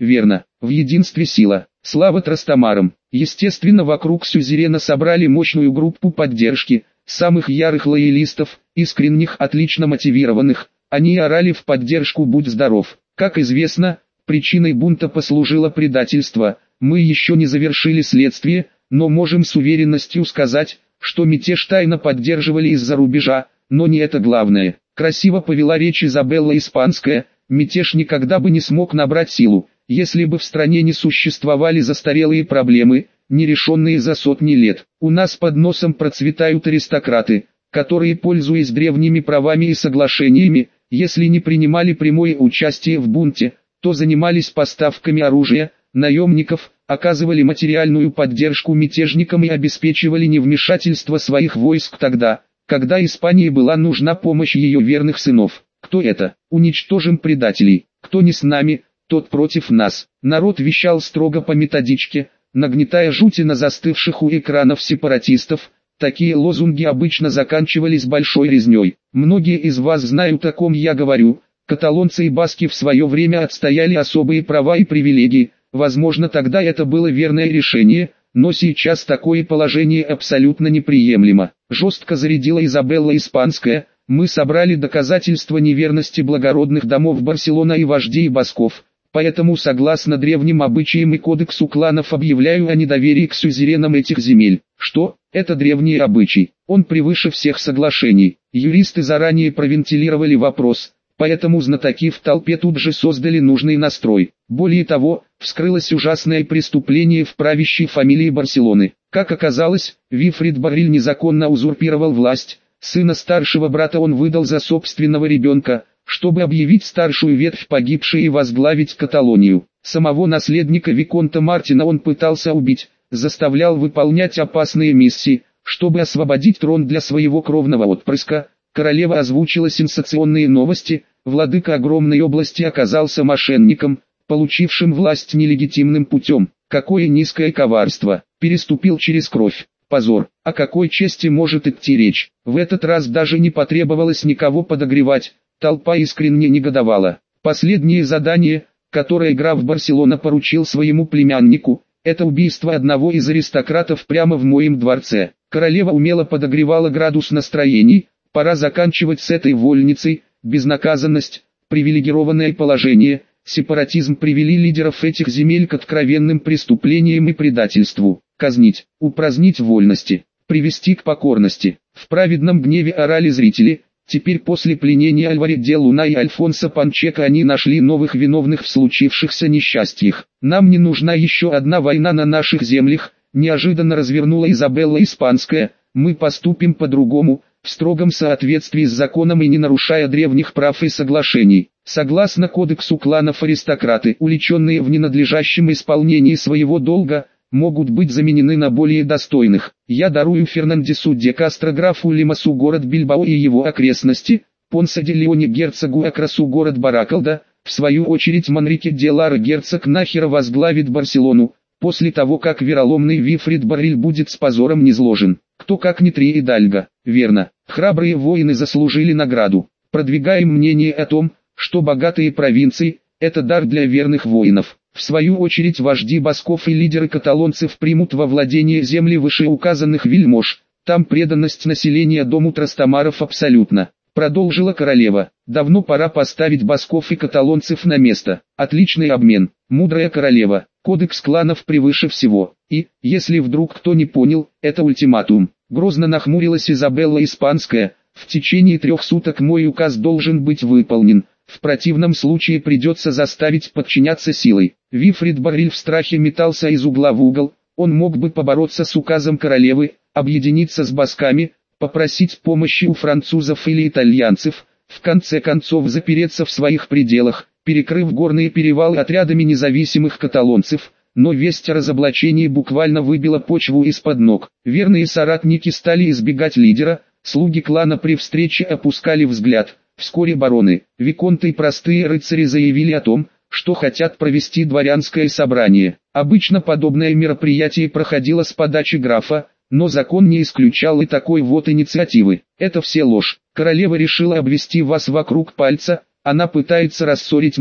верно, в единстве сила. Слава Трастамарам. Естественно, вокруг сюзерена собрали мощную группу поддержки, самых ярых лоялистов, искренних, отлично мотивированных. Они орали в поддержку «Будь здоров». Как известно, причиной бунта послужило предательство. Мы еще не завершили следствие, но можем с уверенностью сказать, что мятеж тайно поддерживали из-за рубежа, но не это главное. Красиво повела речь Изабелла Испанская. Мятеж никогда бы не смог набрать силу, если бы в стране не существовали застарелые проблемы, нерешенные за сотни лет. У нас под носом процветают аристократы, которые, пользуясь древними правами и соглашениями, если не принимали прямое участие в бунте, то занимались поставками оружия, наемников, оказывали материальную поддержку мятежникам и обеспечивали невмешательство своих войск тогда, когда Испании была нужна помощь ее верных сынов. Кто это? Уничтожим предателей. Кто не с нами, тот против нас. Народ вещал строго по методичке, нагнетая жути на застывших у экранов сепаратистов. Такие лозунги обычно заканчивались большой резней. Многие из вас знают, о ком я говорю. Каталонцы и баски в свое время отстояли особые права и привилегии. Возможно, тогда это было верное решение, но сейчас такое положение абсолютно неприемлемо. Жестко зарядила Изабелла Испанская. Мы собрали доказательства неверности благородных домов Барселона и вождей басков. Поэтому, согласно древним обычаям и кодексу кланов, объявляю о недоверии к сюзеренам этих земель. Что? Это древний обычай. Он превыше всех соглашений. Юристы заранее провентилировали вопрос, поэтому знатоки в толпе тут же создали нужный настрой. Более того, вскрылось ужасное преступление в правящей фамилии Барселоны. Как оказалось, Вифрид Барриль незаконно узурпировал власть. Сына старшего брата он выдал за собственного ребенка, чтобы объявить старшую ветвь погибшей и возглавить Каталонию. Самого наследника Виконта Мартина он пытался убить, заставлял выполнять опасные миссии, чтобы освободить трон для своего кровного отпрыска. Королева озвучила сенсационные новости: владыка огромной области оказался мошенником, получившим власть нелегитимным путем. Какое низкое коварство! Переступил через кровь. Позор. О какой чести может идти речь? В этот раз даже не потребовалось никого подогревать. Толпа искренне негодовала. Последнее задание, которое граф Барселона поручил своему племяннику, это убийство одного из аристократов прямо в моем дворце. Королева умело подогревала градус настроений. Пора заканчивать с этой вольницей. Безнаказанность, привилегированное положение, сепаратизм привели лидеров этих земель к откровенным преступлениям и предательству. Казнить, упразднить вольности, привести к покорности. В праведном гневе орали зрители. Теперь после пленения Альваро де Луна и Альфонсо Панчека они нашли новых виновных в случившихся несчастьях. Нам не нужна еще одна война на наших землях, неожиданно развернула Изабелла Испанская. Мы поступим по-другому, в строгом соответствии с законом и не нарушая древних прав и соглашений. Согласно кодексу кланов, аристократы, уличенные в ненадлежащем исполнении своего долга, могут быть заменены на более достойных. Я дарую Фернандесу де Кастро, графу Лимасу город Бильбао и его окрестности, Понса де Леоне герцогу Акрасу город Баракалда, в свою очередь Манрике де Лара герцог Нахера возглавит Барселону, после того как вероломный Вифрид Барриль будет с позором низложен. Кто как не Три Идальго, верно, храбрые воины заслужили награду. Продвигаем мнение о том, что богатые провинции – это дар для верных воинов. В свою очередь вожди басков и лидеры каталонцев примут во владение земли вышеуказанных вельмож. Там преданность населения дому Трастамаров абсолютна. Продолжила королева. Давно пора поставить басков и каталонцев на место. Отличный обмен. Мудрая королева. Кодекс кланов превыше всего. И, если вдруг кто не понял, это ультиматум. Грозно нахмурилась Изабелла Испанская. В течение 3 суток мой указ должен быть выполнен. В противном случае придется заставить подчиняться силой. Вифрид Барриль в страхе метался из угла в угол. Он мог бы побороться с указом королевы, объединиться с басками, попросить помощи у французов или итальянцев, в конце концов запереться в своих пределах, перекрыв горные перевалы отрядами независимых каталонцев. Но весть о разоблачении буквально выбила почву из-под ног. Верные соратники стали избегать лидера, слуги клана при встрече опускали взгляд. Вскоре бароны, виконты и простые рыцари заявили о том, что хотят провести дворянское собрание. Обычно подобное мероприятие проходило с подачи графа, но закон не исключал и такой вот инициативы. Это все ложь. Королева решила обвести вас вокруг пальца, она пытается рассорить нас,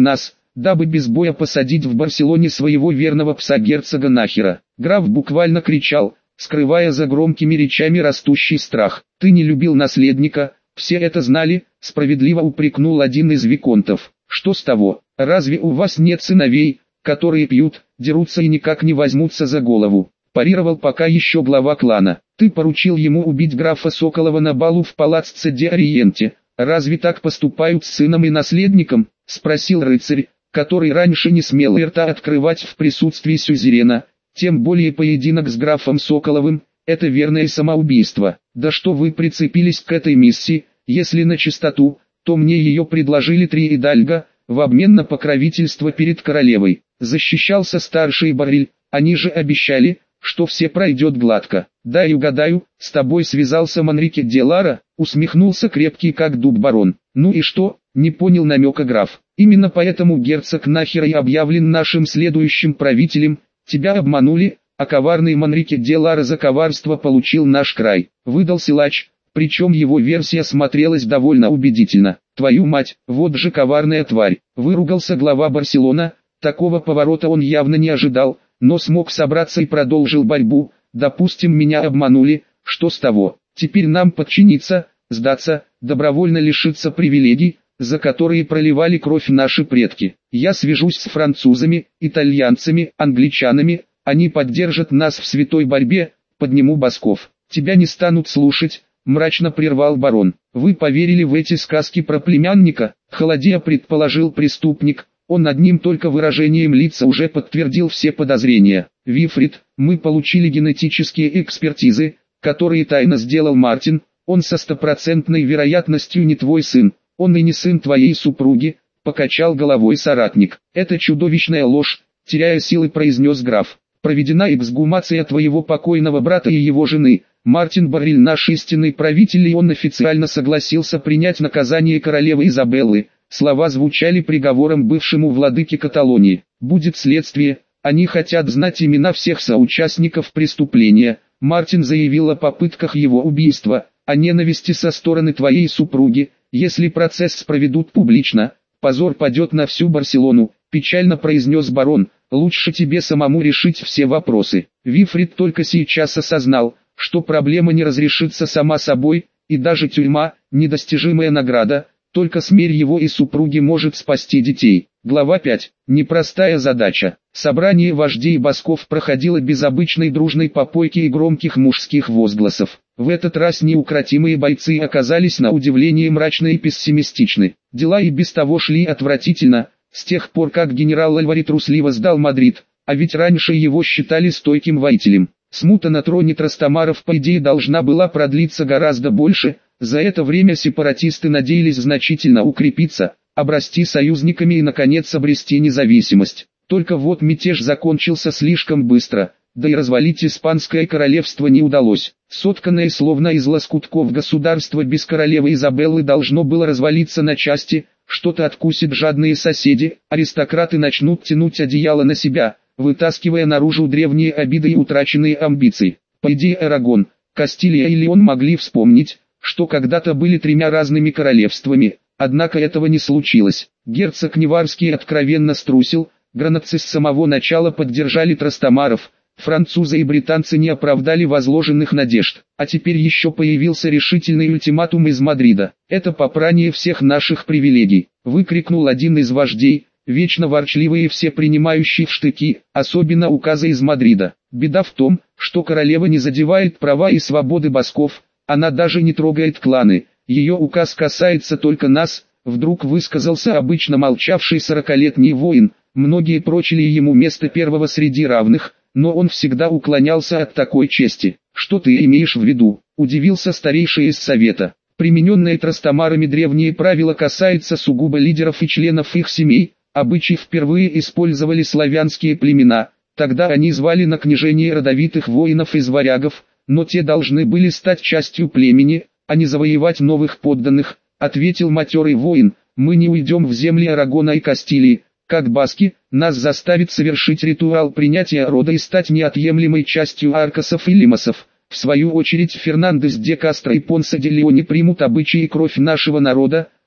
дабы без боя посадить в Барселоне своего верного пса герцога Нахера. Граф буквально кричал, скрывая за громкими речами растущий страх. «Ты не любил наследника, все это знали», — справедливо упрекнул один из виконтов. «Что с того? Разве у вас нет сыновей, которые пьют, дерутся и никак не возьмутся за голову?» Парировал пока еще глава клана. «Ты поручил ему убить графа Соколова на балу в Палаццо де Ориенте. Разве так поступают с сыном и наследником?» — спросил рыцарь, который раньше не смел рта открывать в присутствии сюзерена. «Тем более поединок с графом Соколовым — это верное самоубийство. Да что вы прицепились к этой миссии, если на чистоту, то мне ее предложили 3 идальга, в обмен на покровительство перед королевой», — защищался старший Барриль. «Они же обещали, что все пройдет гладко». «Дай угадаю, с тобой связался Манрике де Лара», — усмехнулся крепкий как дуб барон. «Ну и что?» — не понял намека граф. «Именно поэтому герцог Нахера и объявлен нашим следующим правителем. Тебя обманули, а коварный Манрике де Лара за коварство получил наш край», — выдал силач, причем его версия смотрелась довольно убедительно. «Твою мать, вот же коварная тварь», — выругался глава Барселона. Такого поворота он явно не ожидал, но смог собраться и продолжил борьбу. «Допустим, меня обманули, что с того? Теперь нам подчиниться, сдаться, добровольно лишиться привилегий, за которые проливали кровь наши предки. Я свяжусь с французами, итальянцами, англичанами, они поддержат нас в святой борьбе, подниму басков. Тебя не станут слушать», — мрачно прервал барон. «Вы поверили в эти сказки про племянника?» — холодея предположил преступник. Он одним только выражением лица уже подтвердил все подозрения. «Вифрид, мы получили генетические экспертизы, которые тайно сделал Мартин. Он со 100% вероятностью не твой сын, он и не сын твоей супруги», — покачал головой соратник. «Это чудовищная ложь», — теряя силы произнес граф. «Проведена эксгумация твоего покойного брата и его жены. Мартин Барриль наш истинный правитель, и он официально согласился принять наказание королевы Изабеллы». Слова звучали приговором бывшему владыке Каталонии. «Будет следствие, они хотят знать имена всех соучастников преступления». Мартин заявил о попытках его убийства, о ненависти со стороны твоей супруги. «Если процесс проведут публично, позор падет на всю Барселону», — печально произнес барон. «Лучше тебе самому решить все вопросы». Вифрид только сейчас осознал, что проблема не разрешится сама собой, и даже тюрьма — недостижимая награда. Только смерть его и супруги может спасти детей. Глава 5. Непростая задача. Собрание вождей басков проходило без обычной дружной попойки и громких мужских возгласов. В этот раз неукротимые бойцы оказались на удивление мрачны и пессимистичны. Дела и без того шли отвратительно, с тех пор как генерал Альвари трусливо сдал Мадрид, а ведь раньше его считали стойким воителем. Смута на троне Трастамаров по идее должна была продлиться гораздо больше. За это время сепаратисты надеялись значительно укрепиться, обрасти союзниками и наконец обрести независимость. Только вот мятеж закончился слишком быстро, да и развалить Испанское королевство не удалось. Сотканное словно из лоскутков государство без королевы Изабеллы должно было развалиться на части, что-то откусят жадные соседи, аристократы начнут тянуть одеяло на себя, вытаскивая наружу древние обиды и утраченные амбиции. По идее Арагон, Кастилия и Леон могли вспомнить, что когда-то были 3 разными королевствами, однако этого не случилось. Герцог Неварский откровенно струсил, гранадцы с самого начала поддержали Трастамаров, французы и британцы не оправдали возложенных надежд, а теперь еще появился решительный ультиматум из Мадрида. «Это попрание всех наших привилегий», — выкрикнул один из вождей, вечно ворчливые все принимающие в штыки, особенно указы из Мадрида. «Беда в том, что королева не задевает права и свободы басков, она даже не трогает кланы, ее указ касается только нас», вдруг высказался обычно молчавший 40-летний воин. Многие прочили ему место первого среди равных, но он всегда уклонялся от такой чести. «Что ты имеешь в виду?» – удивился старейший из совета. «Примененные Трастамарами древние правила касаются сугубо лидеров и членов их семей. Обычай впервые использовали славянские племена, тогда они звали на княжение родовитых воинов из варягов, но те должны были стать частью племени, а не завоевать новых подданных», — ответил матерый воин. «Мы не уйдем в земли Арагона и Кастилии, как баски, нас заставит совершить ритуал принятия рода и стать неотъемлемой частью аркасов и лимосов. В свою очередь Фернандес де Кастро и Понсе де Леоне примут обычаи и кровь нашего народа,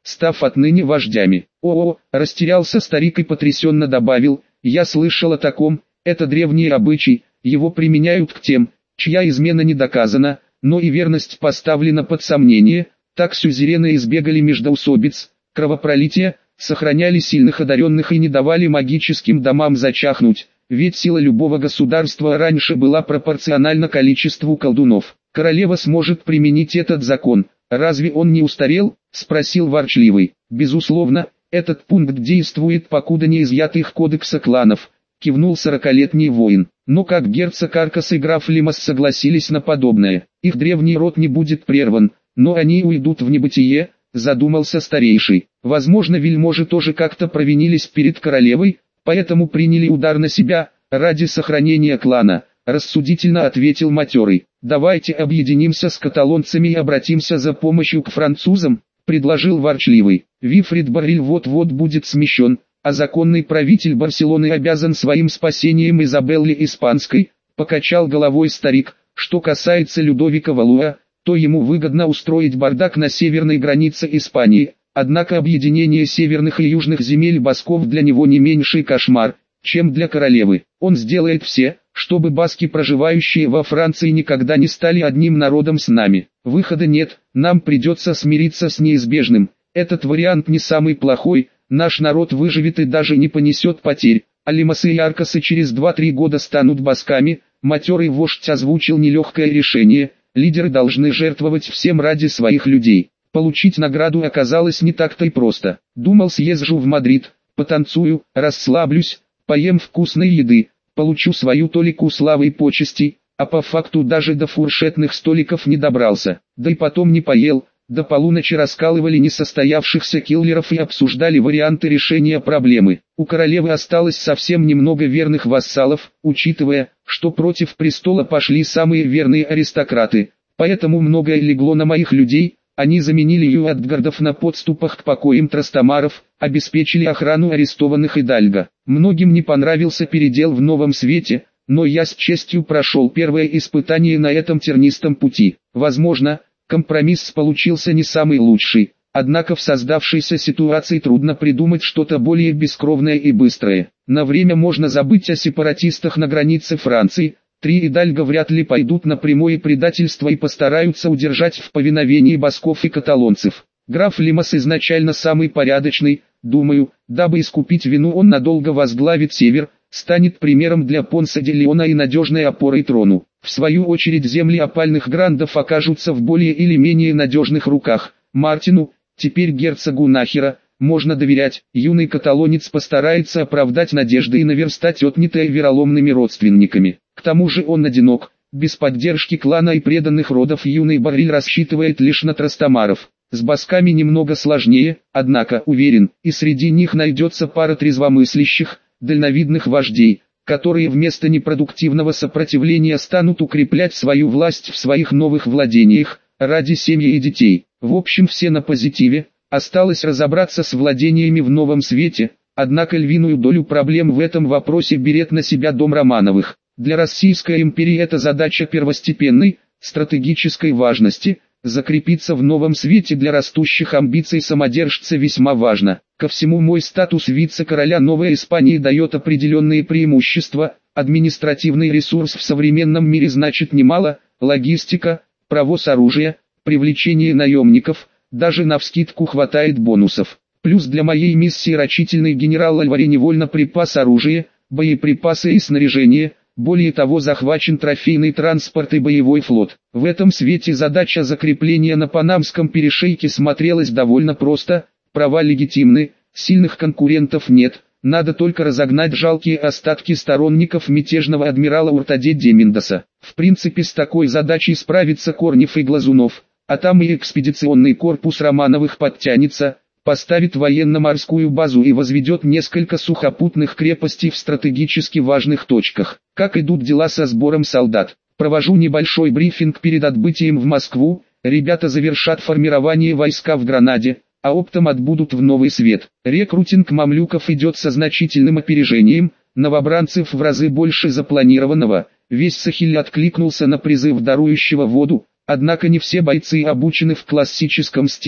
став отныне вождями. О, растерялся старик и потрясенно добавил, я слышал о таком, это древний обычай, его применяют к тем, чья измена не доказана, но и верность поставлена под сомнение, так сюзерены избегали междоусобиц, кровопролития, сохраняли сильных одаренных и не давали магическим домам зачахнуть, ведь сила любого государства раньше была пропорциональна количеству колдунов. Королева сможет применить этот закон, разве он не устарел? Спросил ворчливый. Безусловно, этот пункт действует покуда не изъят их кодекса кланов, кивнул 40-летний воин. Но как герцог Аркас и граф Лимас согласились на подобное, их древний род не будет прерван, но они уйдут в небытие, задумался старейший. Возможно, вельможи тоже как-то провинились перед королевой, поэтому приняли удар на себя, ради сохранения клана, рассудительно ответил матерый. Давайте объединимся с каталонцами и обратимся за помощью к французам, предложил ворчливый. Вильфред Барриль вот-вот будет смещен, а законный правитель Барселоны обязан своим спасением Изабелле Испанской, покачал головой старик. Что касается Людовика Валуа, то ему выгодно устроить бардак на северной границе Испании, однако объединение северных и южных земель басков для него не меньший кошмар, чем для королевы. Он сделает все, чтобы баски, проживающие во Франции, никогда не стали одним народом с нами. Выхода нет, нам придется смириться с неизбежным. Этот вариант не самый плохой, наш народ выживет и даже не понесет потерь, а Лимасы и Аркасы через 2-3 года станут басками. Матерый вождь озвучил нелегкое решение, лидеры должны жертвовать всем ради своих людей. Получить награду оказалось не так-то и просто. Думал, съезжу в Мадрид, потанцую, расслаблюсь, поем вкусной еды, получу свою толику славы и почестей, а по факту даже до фуршетных столиков не добрался. Да и потом не поел, до полуночи раскалывали несостоявшихся киллеров и обсуждали варианты решения проблемы. У королевы осталось совсем немного верных вассалов, учитывая, что против престола пошли самые верные аристократы, поэтому многое легло на моих людей. Они заменили юатгардов на подступах к покоям Трастамаров, обеспечили охрану арестованных Идальго. Многим не понравился передел в новом свете, но я с честью прошел первое испытание на этом тернистом пути. Возможно, компромисс получился не самый лучший, однако в создавшейся ситуации трудно придумать что-то более бескровное и быстрое. На время можно забыть о сепаратистах на границе Франции. 3 Идальго вряд ли пойдут на прямое предательство и постараются удержать в повиновении басков и каталонцев. Граф Лимас изначально самый порядочный, думаю, дабы искупить вину он надолго возглавит север, станет примером для Понса де Леона и надежной опорой трону. В свою очередь земли опальных грандов окажутся в более или менее надежных руках. Мартину, теперь герцогу Нахера, можно доверять. Юный каталонец постарается оправдать надежды и наверстать отнятое вероломными родственниками. К тому же он одинок, без поддержки клана и преданных родов юный Барриль рассчитывает лишь на Трастамаров. С басками немного сложнее, однако, уверен, и среди них найдется пара трезвомыслящих, дальновидных вождей, которые вместо непродуктивного сопротивления станут укреплять свою власть в своих новых владениях, ради семьи и детей. В общем, все на позитиве. Осталось разобраться с владениями в новом свете, однако львиную долю проблем в этом вопросе берет на себя дом Романовых. Для Российской империи это задача первостепенной, стратегической важности. Закрепиться в новом свете для растущих амбиций самодержца весьма важно. Ко всему, мой статус вице-короля Новой Испании дает определенные преимущества. Административный ресурс в современном мире значит немало, логистика, провоз оружия, привлечение наемников, даже навскидку хватает бонусов. Плюс для моей миссии рачительный генерал Альвари невольно припас оружие, боеприпасы и снаряжение. Более того, захвачен трофейный транспорт и боевой флот. В этом свете задача закрепления на Панамском перешейке смотрелась довольно просто. Права легитимны, сильных конкурентов нет, надо только разогнать жалкие остатки сторонников мятежного адмирала Уртаде де Мендоса. В принципе, с такой задачей справится Корнев и Глазунов, а там и экспедиционный корпус Романовых подтянется, поставит военно-морскую базу и возведет несколько сухопутных крепостей в стратегически важных точках. Как идут дела со сбором солдат? Провожу небольшой брифинг перед отбытием в Москву. Ребята завершат формирование войска в Гранаде, а оптом отбудут в Новый Свет. Рекрутинг мамлюков идет со значительным опережением, новобранцев в разы больше запланированного. Весь Сахиль откликнулся на призыв дарующего воду, однако не все бойцы обучены в классическом стиле.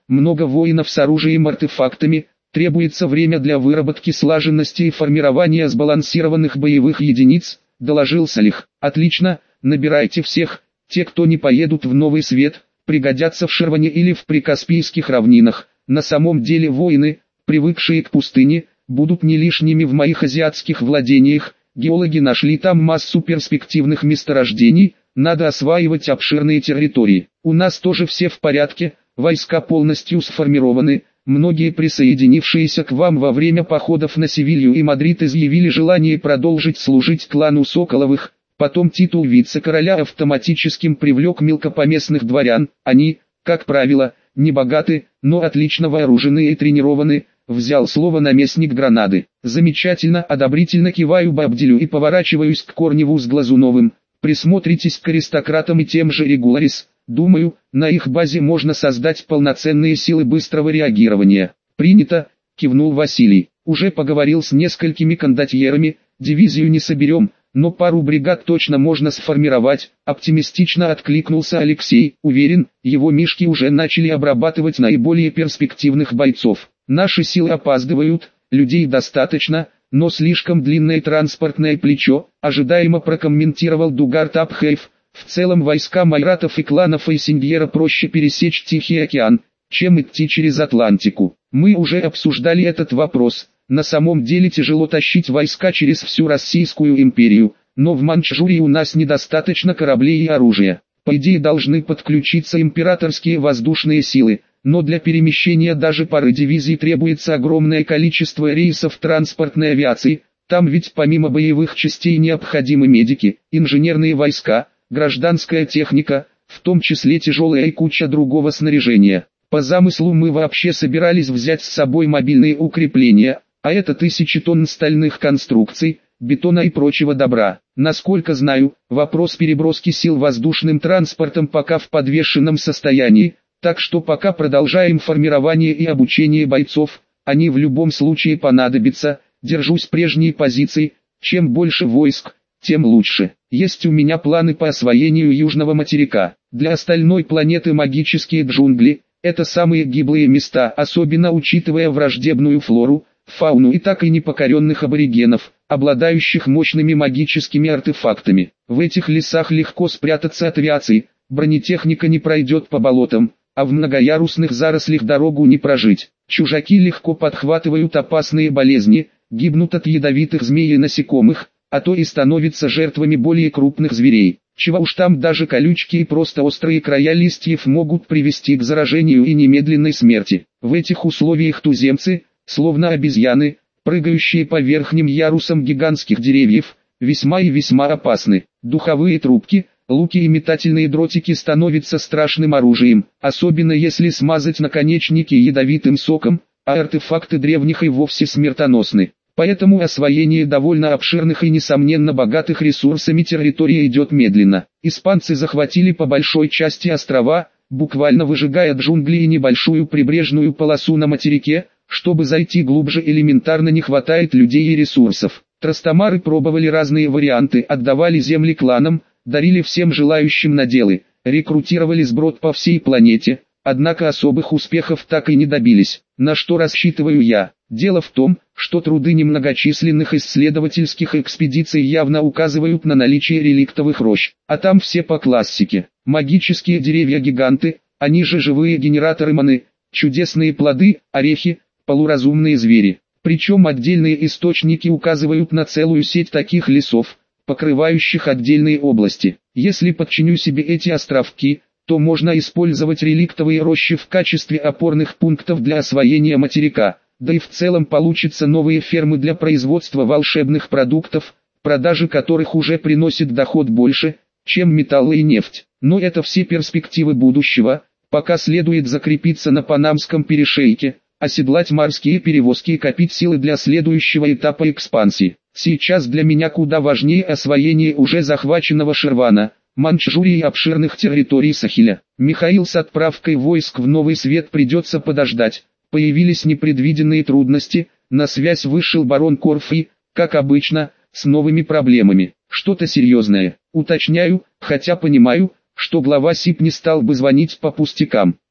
много воинов с оружием и артефактами, требуется время для выработки слаженности и формирования сбалансированных боевых единиц, доложил Салих. Отлично, набирайте всех, те, кто не поедут в Новый Свет, пригодятся в Шерване или в Прикаспийских равнинах. На самом деле воины, привыкшие к пустыне, будут не лишними в моих азиатских владениях. Геологи нашли там массу перспективных месторождений, надо осваивать обширные территории. У нас тоже все в порядке, войска полностью сформированы. Многие присоединившиеся к вам во время походов на Севилью и Мадрид изъявили желание продолжить служить клану Соколовых. Потом титул вице-короля автоматическим привлек мелкопоместных дворян. Они, как правило, не богаты, но отлично вооружены и тренированы, взял слово наместник Гранады. Замечательно, одобрительно киваю Бабдилю и поворачиваюсь к Корневу с Глазуновым. Присмотритесь к аристократам и тем же Регуларис. Думаю, на их базе можно создать полноценные силы быстрого реагирования. Принято, кивнул Василий. Уже поговорил с несколькими кондотьерами, дивизию не соберем, но пару бригад точно можно сформировать, оптимистично откликнулся Алексей. Уверен, его мишки уже начали обрабатывать наиболее перспективных бойцов. Наши силы опаздывают, людей достаточно, но слишком длинное транспортное плечо, ожидаемо прокомментировал Дугарт Абхейф. В целом войскам айратов и кланов Эйсингьера проще пересечь Тихий океан, чем идти через Атлантику. Мы уже обсуждали этот вопрос. На самом деле тяжело тащить войска через всю Российскую империю, но в Манчжурии у нас недостаточно кораблей и оружия. По идее должны подключиться императорские воздушные силы, но для перемещения даже пары дивизий требуется огромное количество рейсов транспортной авиации. Там ведь помимо боевых частей необходимы медики, инженерные войска, гражданская техника, в том числе тяжелая и куча другого снаряжения. По замыслу мы вообще собирались взять с собой мобильные укрепления, а это 1000 тонн стальных конструкций, бетона и прочего добра. Насколько знаю, вопрос переброски сил воздушным транспортом пока в подвешенном состоянии, так что пока продолжаем формирование и обучение бойцов, они в любом случае понадобятся. Держусь прежней позиции, чем больше войск, тем лучше. Есть у меня планы по освоению Южного материка. Для остальной планеты магические джунгли – это самые гиблые места, особенно учитывая враждебную флору, фауну и так и непокоренных аборигенов, обладающих мощными магическими артефактами. В этих лесах легко спрятаться от авиации, бронетехника не пройдет по болотам, а в многоярусных зарослях дорогу не прожить. Чужаки легко подхватывают опасные болезни, гибнут от ядовитых змей и насекомых, а то и становятся жертвами более крупных зверей. Чего уж там, даже колючки и просто острые края листьев могут привести к заражению и немедленной смерти. В этих условиях туземцы, словно обезьяны, прыгающие по верхним ярусам гигантских деревьев, весьма и весьма опасны. Духовые трубки, луки и метательные дротики становятся страшным оружием, особенно если смазать наконечники ядовитым соком, а артефакты древних и вовсе смертоносны. Поэтому освоение довольно обширных и несомненно богатых ресурсами территории идет медленно. Испанцы захватили по большой части острова, буквально выжигая джунгли и небольшую прибрежную полосу на материке. Чтобы зайти глубже, элементарно не хватает людей и ресурсов. Трастамары пробовали разные варианты, отдавали земли кланам, дарили всем желающим наделы, рекрутировали сброд по всей планете, однако особых успехов так и не добились. На что рассчитываю я? Дело в том, что труды немногочисленных исследовательских экспедиций явно указывают на наличие реликтовых рощ, а там все по классике. Магические деревья-гиганты, они же живые генераторы маны, чудесные плоды, орехи, полуразумные звери. Причем отдельные источники указывают на целую сеть таких лесов, покрывающих отдельные области. Если подчиню себе эти островки, то можно использовать реликтовые рощи в качестве опорных пунктов для освоения материка, да и в целом получатся новые фермы для производства волшебных продуктов, продажи которых уже приносит доход больше, чем металлы и нефть. Но это все перспективы будущего, пока следует закрепиться на Панамском перешейке, оседлать морские перевозки и копить силы для следующего этапа экспансии. Сейчас для меня куда важнее освоение уже захваченного Шервана, Манчжурии и обширных территорий Сахеля. Михаил, с отправкой войск в Новый Свет придется подождать. Появились непредвиденные трудности, на связь вышел барон Корфи, как обычно, с новыми проблемами. Что-то серьезное, уточняю, хотя понимаю, что глава СИП не стал бы звонить по пустякам.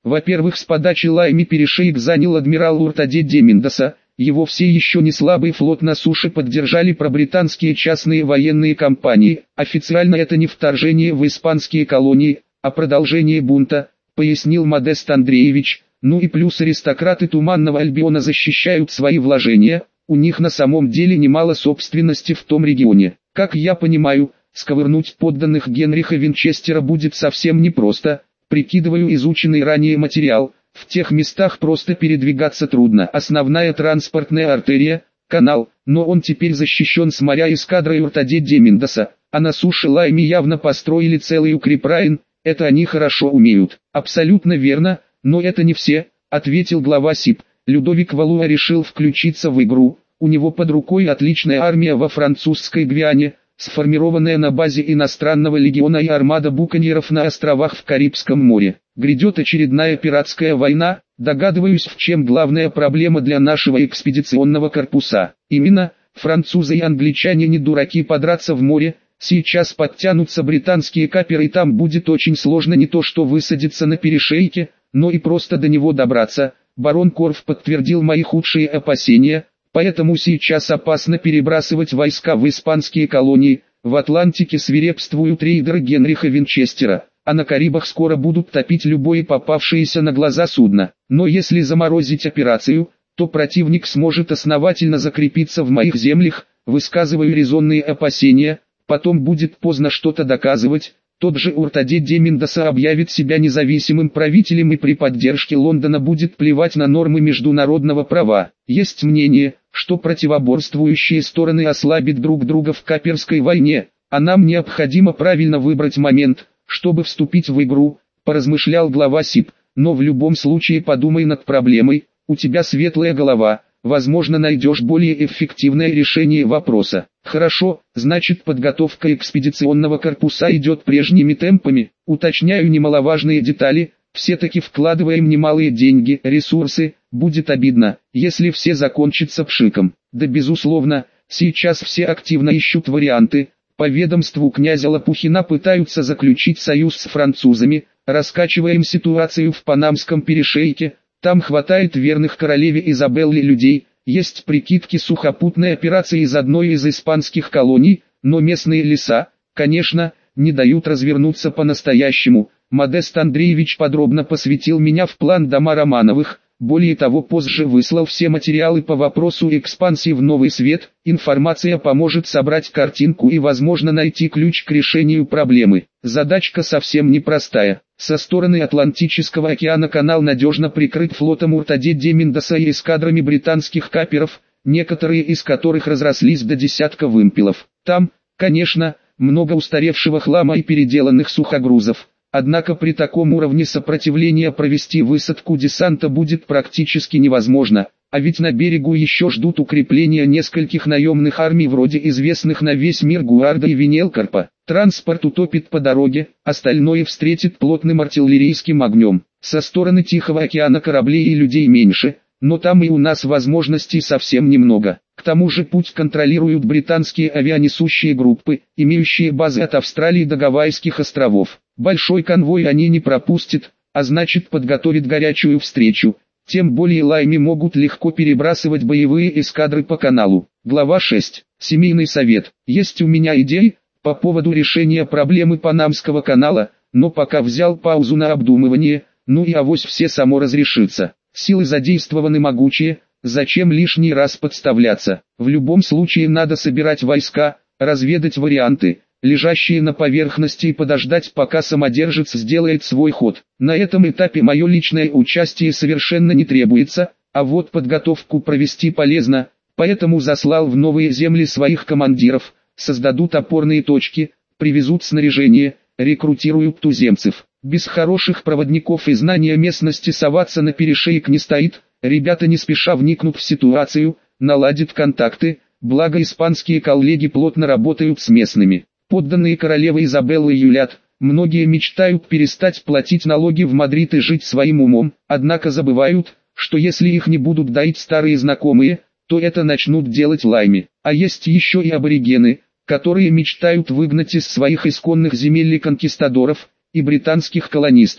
Во-первых, с подачи Лайми перешейк занял адмирал Уртаде де Мендоса, его все еще не слабый флот на суше поддержали пробританские частные военные компании. Официально это не вторжение в испанские колонии, а продолжение бунта, пояснил Модест Андреевич. Ну и плюс аристократы Туманного Альбиона защищают свои вложения, у них на самом деле немало собственности в том регионе. Как я понимаю, сковырнуть подданных Генриха Винчестера будет совсем непросто. Прикидываю изученный ранее материал, в тех местах просто передвигаться трудно. Основная транспортная артерия, канал, но он теперь защищен с моря эскадрой Уртаде де Мендоса, а на суше Лайми явно построили целый укрепрайон, это они хорошо умеют. Абсолютно верно, но это не все, ответил глава СИП. Людовик Валуа решил включиться в игру, у него под рукой отличная армия во французской Гвиане, сформированная на базе иностранного легиона и армада буконьеров на островах в Карибском море. Грядет очередная пиратская война, догадываюсь, в чем главная проблема для нашего экспедиционного корпуса. Именно, французы и англичане не дураки подраться в море, сейчас подтянутся британские каперы и там будет очень сложно не то что высадиться на перешейке, но и просто до него добраться. Барон Корф подтвердил мои худшие опасения. Поэтому сейчас опасно перебрасывать войска в испанские колонии, в Атлантике свирепствуют рейдеры Генриха Винчестера, а на Карибах скоро будут топить любое попавшееся на глаза судно. Но если заморозить операцию, то противник сможет основательно закрепиться в моих землях, высказываю резонные опасения, потом будет поздно что-то доказывать. Тот же Уртаде де Мендоса объявит себя независимым правителем и при поддержке Лондона будет плевать на нормы международного права. Есть мнение, что противоборствующие стороны ослабят друг друга в каперской войне, а нам необходимо правильно выбрать момент, чтобы вступить в игру, поразмышлял глава СИП. Но в любом случае подумай над проблемой, у тебя светлая голова, возможно найдешь более эффективное решение вопроса. Хорошо, значит подготовка экспедиционного корпуса идет прежними темпами, уточняю немаловажные детали, все-таки вкладываем немалые деньги, ресурсы, будет обидно, если все закончится пшиком. Да безусловно, сейчас все активно ищут варианты, по ведомству князя Лопухина пытаются заключить союз с французами, раскачиваем ситуацию в Панамском перешейке, там хватает верных королеве Изабелле людей. Есть прикидки сухопутной операции из одной из испанских колоний, но местные леса, конечно, не дают развернуться по-настоящему. Модест Андреевич подробно посвятил меня в план дома Романовых, более того позже выслал все материалы по вопросу экспансии в новый свет. Информация поможет собрать картинку и возможно найти ключ к решению проблемы. Задачка совсем непростая. Со стороны Атлантического океана канал надежно прикрыт флотом Уртаде де Мендоса и эскадрами британских каперов, некоторые из которых разрослись до десятка вымпелов. Там, конечно, много устаревшего хлама и переделанных сухогрузов. Однако при таком уровне сопротивления провести высадку десанта будет практически невозможно, а ведь на берегу еще ждут укрепления нескольких наемных армий вроде известных на весь мир Гуарда и Винелкарпа. Транспорт утопит по дороге, остальное встретит плотным артиллерийским огнем. Со стороны Тихого океана кораблей и людей меньше, но там и у нас возможностей совсем немного. К тому же путь контролируют британские авианесущие группы, имеющие базы от Австралии до Гавайских островов. Большой конвой они не пропустят, а значит подготовят горячую встречу. Тем более Лайми могут легко перебрасывать боевые эскадры по каналу. Глава 6. Семейный совет. Есть у меня идеи по поводу решения проблемы Панамского канала, но пока взял паузу на обдумывание, ну и авось все само разрешится. Силы задействованы могучие, зачем лишний раз подставляться? В любом случае надо собирать войска, разведать варианты, лежащие на поверхности и подождать пока самодержец сделает свой ход. На этом этапе мое личное участие совершенно не требуется, а вот подготовку провести полезно, поэтому заслал в новые земли своих командиров, создадут опорные точки, привезут снаряжение, рекрутируют туземцев. Без хороших проводников и знания местности соваться на перешейк не стоит, ребята не спеша вникнут в ситуацию, наладят контакты, благо испанские коллеги плотно работают с местными. Подданные королевы Изабеллы юлят, многие мечтают перестать платить налоги в Мадрид и жить своим умом, однако забывают, что если их не будут доить старые знакомые, то это начнут делать Лайми. А есть еще и аборигены, которые мечтают выгнать из своих исконных земель конкистадоров и британских колонистов.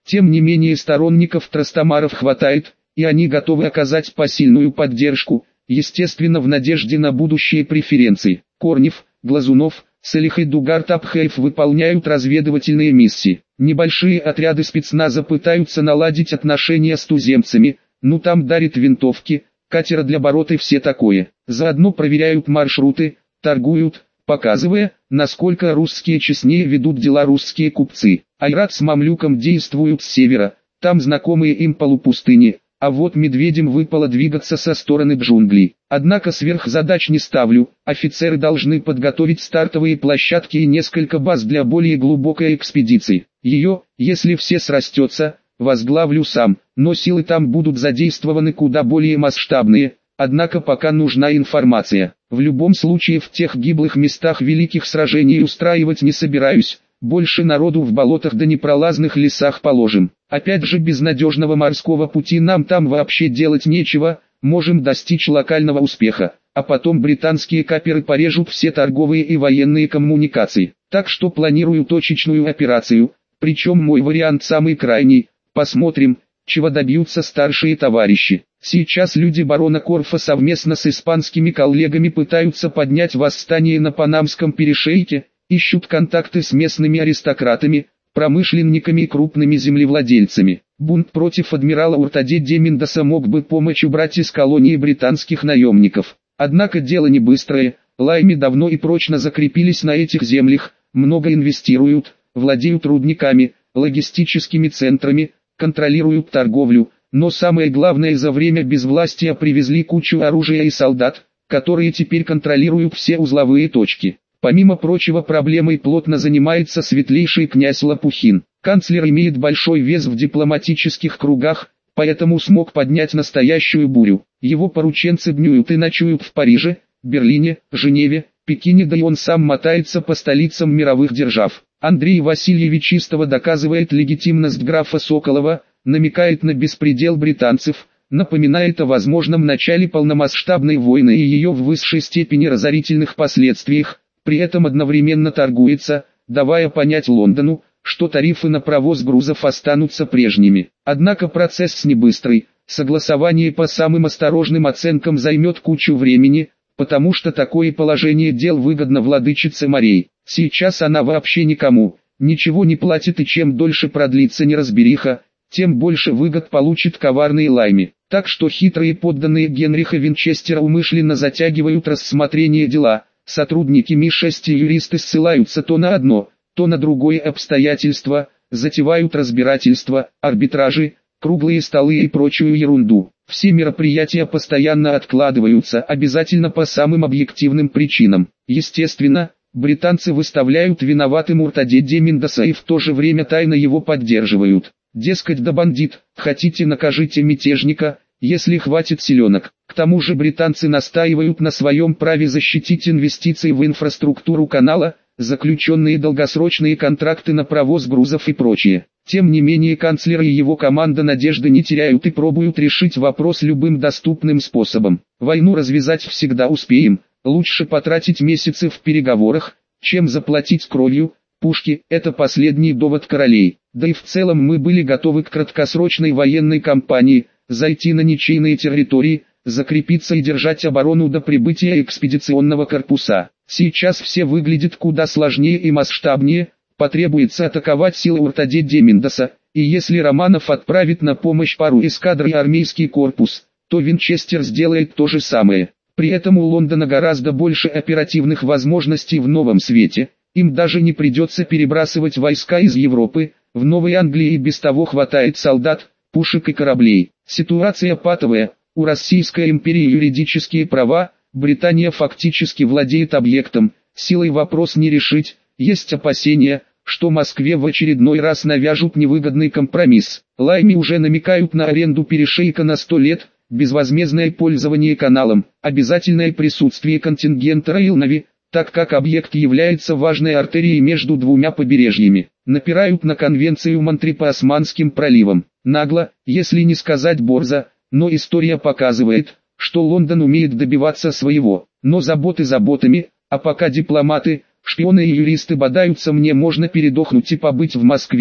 Тем не менее сторонников Трастамаров хватает, и они готовы оказать посильную поддержку, естественно в надежде на будущие преференции. Корнев, Глазунов, Салих и Дугар-Тапхаев выполняют разведывательные миссии. Небольшие отряды спецназа пытаются наладить отношения с туземцами, ну там дарят винтовки, катера для оборота и все такое. Заодно проверяют маршруты, торгуют, показывая, насколько русские честнее ведут дела русские купцы. Айрат с мамлюком действуют с севера, там знакомые им полупустыни, а вот медведям выпало двигаться со стороны джунглей. Однако сверхзадач не ставлю, офицеры должны подготовить стартовые площадки и несколько баз для более глубокой экспедиции. Ее, если все срастется, возглавлю сам, но силы там будут задействованы куда более масштабные, однако пока нужна информация. В любом случае в тех гиблых местах великих сражений устраивать не собираюсь. Больше народу в болотах да непролазных лесах положим. Опять же без надежного морского пути нам там вообще делать нечего, можем достичь локального успеха, а потом британские каперы порежут все торговые и военные коммуникации. Так что планирую точечную операцию, причем мой вариант самый крайний, посмотрим, чего добьются старшие товарищи. Сейчас люди барона Корфа совместно с испанскими коллегами пытаются поднять восстание на Панамском перешейке, ищут контакты с местными аристократами, промышленниками и крупными землевладельцами. Бунт против адмирала Уртаде де Мендоса мог бы помочь убрать из колонии британских наемников. Однако дело не быстрое, лайми давно и прочно закрепились на этих землях, много инвестируют, владеют рудниками, логистическими центрами, контролируют торговлю, но самое главное за время безвластия привезли кучу оружия и солдат, которые теперь контролируют все узловые точки. Помимо прочего проблемой плотно занимается светлейший князь Лопухин. Канцлер имеет большой вес в дипломатических кругах, поэтому смог поднять настоящую бурю. Его порученцы днюют и ночуют в Париже, Берлине, Женеве, Пекине, да и он сам мотается по столицам мировых держав. Андрей Васильевич Чистого доказывает легитимность графа Соколова, намекает на беспредел британцев, напоминает о возможном начале полномасштабной войны и ее в высшей степени разорительных последствиях. При этом одновременно торгуется, давая понять Лондону, что тарифы на провоз грузов останутся прежними. Однако процесс не быстрый, согласование по самым осторожным оценкам займет кучу времени, потому что такое положение дел выгодно владычице морей. Сейчас она вообще никому, ничего не платит, и чем дольше продлится неразбериха, тем больше выгод получит коварный Лайми. Так что хитрые подданные Генриха Винчестера умышленно затягивают рассмотрение дела. Сотрудники МИ-6 и юристы ссылаются то на одно, то на другое обстоятельство, затевают разбирательства, арбитражи, круглые столы и прочую ерунду. Все мероприятия постоянно откладываются, обязательно по самым объективным причинам. Естественно, британцы выставляют виноватым Уртаде де Мендоса и в то же время тайно его поддерживают. Дескать, да бандит, хотите накажите мятежника, если хватит селенок. К тому же британцы настаивают на своем праве защитить инвестиции в инфраструктуру канала, заключенные долгосрочные контракты на провоз грузов и прочее. Тем не менее канцлер и его команда надежды не теряют и пробуют решить вопрос любым доступным способом. Войну развязать всегда успеем, лучше потратить месяцы в переговорах, чем заплатить кровью. Пушки – это последний довод королей. Да и в целом мы были готовы к краткосрочной военной кампании, зайти на ничейные территории, закрепиться и держать оборону до прибытия экспедиционного корпуса. Сейчас все выглядит куда сложнее и масштабнее, потребуется атаковать силы Уртаде де Мендоса, и если Романов отправит на помощь пару эскадр и армейский корпус, то Винчестер сделает то же самое. При этом у Лондона гораздо больше оперативных возможностей в новом свете, им даже не придется перебрасывать войска из Европы, в Новой Англии и без того хватает солдат, пушек и кораблей. Ситуация патовая, у Российской империи юридические права, Британия фактически владеет объектом, силой вопрос не решить, есть опасения, что Москве в очередной раз навяжут невыгодный компромисс. Лайми уже намекают на аренду перешейка на 100 лет, безвозмездное пользование каналом, обязательное присутствие контингента Royal Navy, так как объект является важной артерией между двумя побережьями. Напирают на конвенцию Монтре по Османским проливам. Нагло, если не сказать борзо, но история показывает, что Лондон умеет добиваться своего. Но заботы заботами, а пока дипломаты, шпионы и юристы бодаются, мне можно передохнуть и побыть в Москве,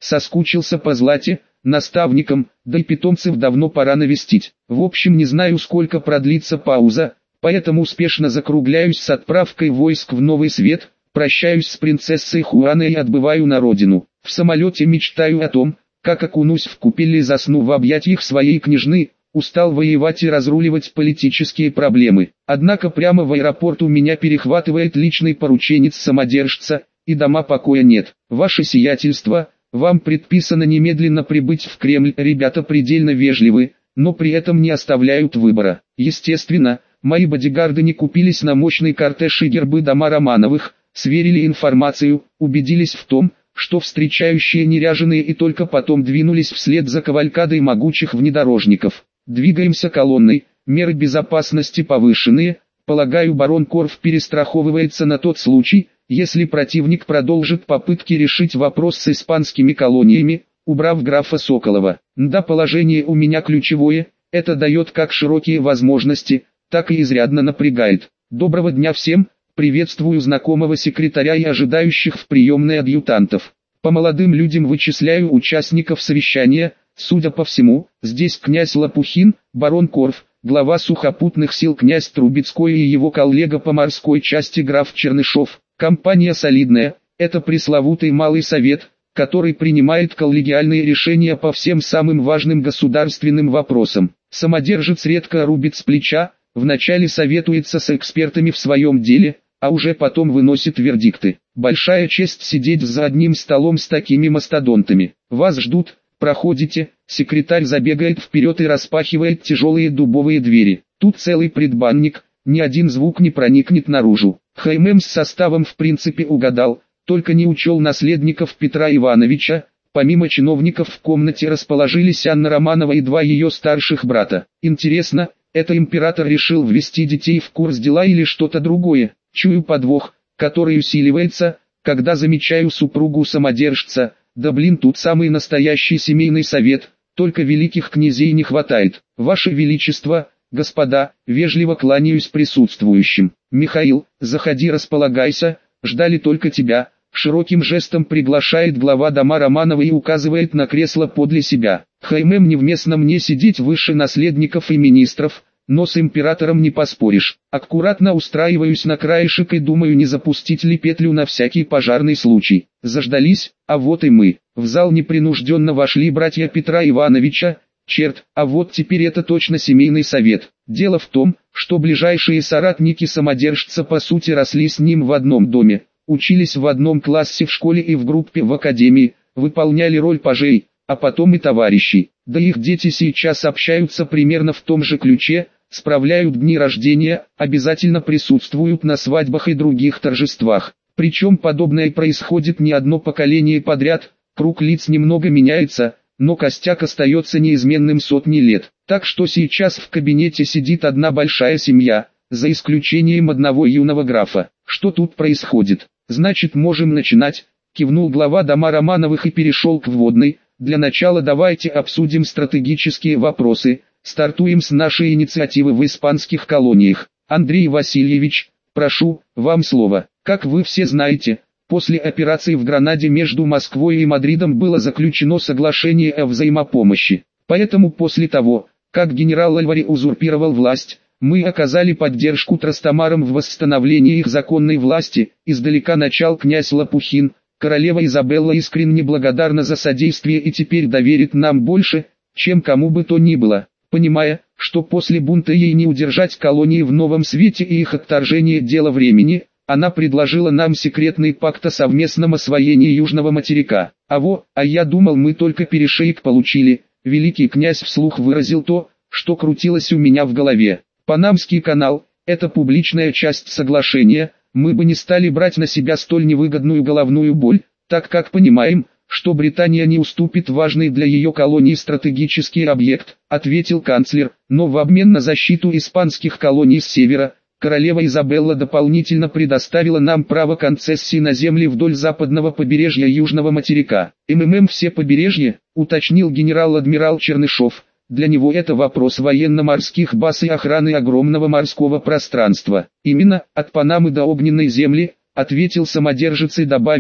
соскучился по Злате, наставникам, да и питомцев давно пора навестить. В общем, не знаю, сколько продлится пауза, поэтому успешно закругляюсь с отправкой войск в Новый Свет, прощаюсь с принцессой Хуаной и отбываю на родину. В самолете мечтаю о том, как окунусь в купель и засну в объятиях своей княжны. Устал воевать и разруливать политические проблемы. Однако прямо в аэропорт у меня перехватывает личный порученец самодержца, и дома покоя нет. Ваше сиятельство, вам предписано немедленно прибыть в Кремль. Ребята предельно вежливы, но при этом не оставляют выбора. Естественно, мои бодигарды не купились на мощный кортеж и гербы дома Романовых, сверили информацию, убедились в том, что встречающие неряженые, и только потом двинулись вслед за кавалькадой могучих внедорожников. Двигаемся колонной, меры безопасности повышенные, полагаю, барон Корф перестраховывается на тот случай, если противник продолжит попытки решить вопрос с испанскими колониями, убрав графа Соколова. Да, положение у меня ключевое, это дает как широкие возможности, так и изрядно напрягает. Доброго дня всем, приветствую знакомого секретаря и ожидающих в приемной адъютантов. По молодым людям вычисляю участников совещания. Судя по всему, здесь князь Лопухин, барон Корф, глава сухопутных сил князь Трубецкой и его коллега по морской части граф Чернышов. Компания солидная, это пресловутый Малый Совет, который принимает коллегиальные решения по всем самым важным государственным вопросам. Самодержец редко рубит с плеча, вначале советуется с экспертами в своем деле, а уже потом выносит вердикты. Большая честь сидеть за одним столом с такими мастодонтами. Вас ждут. Проходите, секретарь забегает вперед и распахивает тяжелые дубовые двери. Тут целый предбанник, ни один звук не проникнет наружу. Хаймем с составом в принципе угадал, только не учел наследников Петра Ивановича. Помимо чиновников в комнате расположились Анна Романова и два ее старших брата. Интересно, это император решил ввести детей в курс дела или что-то другое? Чую подвох, который усиливается, когда замечаю супругу самодержца. Да блин, тут самый настоящий семейный совет, только великих князей не хватает. Ваше Величество, господа, вежливо кланяюсь присутствующим. Михаил, заходи, располагайся, ждали только тебя. Широким жестом приглашает глава дома Романова и указывает на кресло подле себя. Хаймем, невместно мне сидеть выше наследников и министров, но с императором не поспоришь. Аккуратно устраиваюсь на краешек и думаю, не запустить ли петлю на всякий пожарный случай. Заждались, а вот и мы. В зал непринужденно вошли братья Петра Ивановича. Черт, а вот теперь это точно семейный совет. Дело в том, что ближайшие соратники самодержца по сути росли с ним в одном доме, учились в одном классе в школе и в группе в академии, выполняли роль пажей, а потом и товарищей. Да их дети сейчас общаются примерно в том же ключе, справляют дни рождения, обязательно присутствуют на свадьбах и других торжествах. Причем подобное происходит не одно поколение подряд, круг лиц немного меняется, но костяк остается неизменным сотни лет. Так что сейчас в кабинете сидит одна большая семья, за исключением одного юного графа. Что тут происходит? Значит, можем начинать, кивнул глава дома Романовых и перешел к вводной. Для начала давайте обсудим стратегические вопросы. Стартуем с нашей инициативы в испанских колониях. Андрей Васильевич, прошу, вам слово. Как вы все знаете, после операции в Гранаде между Москвой и Мадридом было заключено соглашение о взаимопомощи. Поэтому после того, как генерал Альвари узурпировал власть, мы оказали поддержку Трастамарам в восстановлении их законной власти. Издалека начал князь Лопухин. Королева Изабелла искренне благодарна за содействие и теперь доверит нам больше, чем кому бы то ни было. Понимая, что после бунта ей не удержать колонии в Новом Свете и их отторжение дело времени, она предложила нам секретный пакт о совместном освоении Южного материка. А я думал, мы только перешейк получили. Великий князь вслух выразил то, что крутилось у меня в голове. Панамский канал – это публичная часть соглашения. Мы бы не стали брать на себя столь невыгодную головную боль, так как понимаем, что Британия не уступит важный для ее колонии стратегический объект, ответил канцлер, но в обмен на защиту испанских колоний с севера, королева Изабелла дополнительно предоставила нам право концессии на земли вдоль западного побережья Южного материка. Все побережье, уточнил генерал-адмирал Чернышов. Для него это вопрос военно-морских баз и охраны огромного морского пространства. Именно, от Панамы до Огненной земли, ответил самодержец и добавил,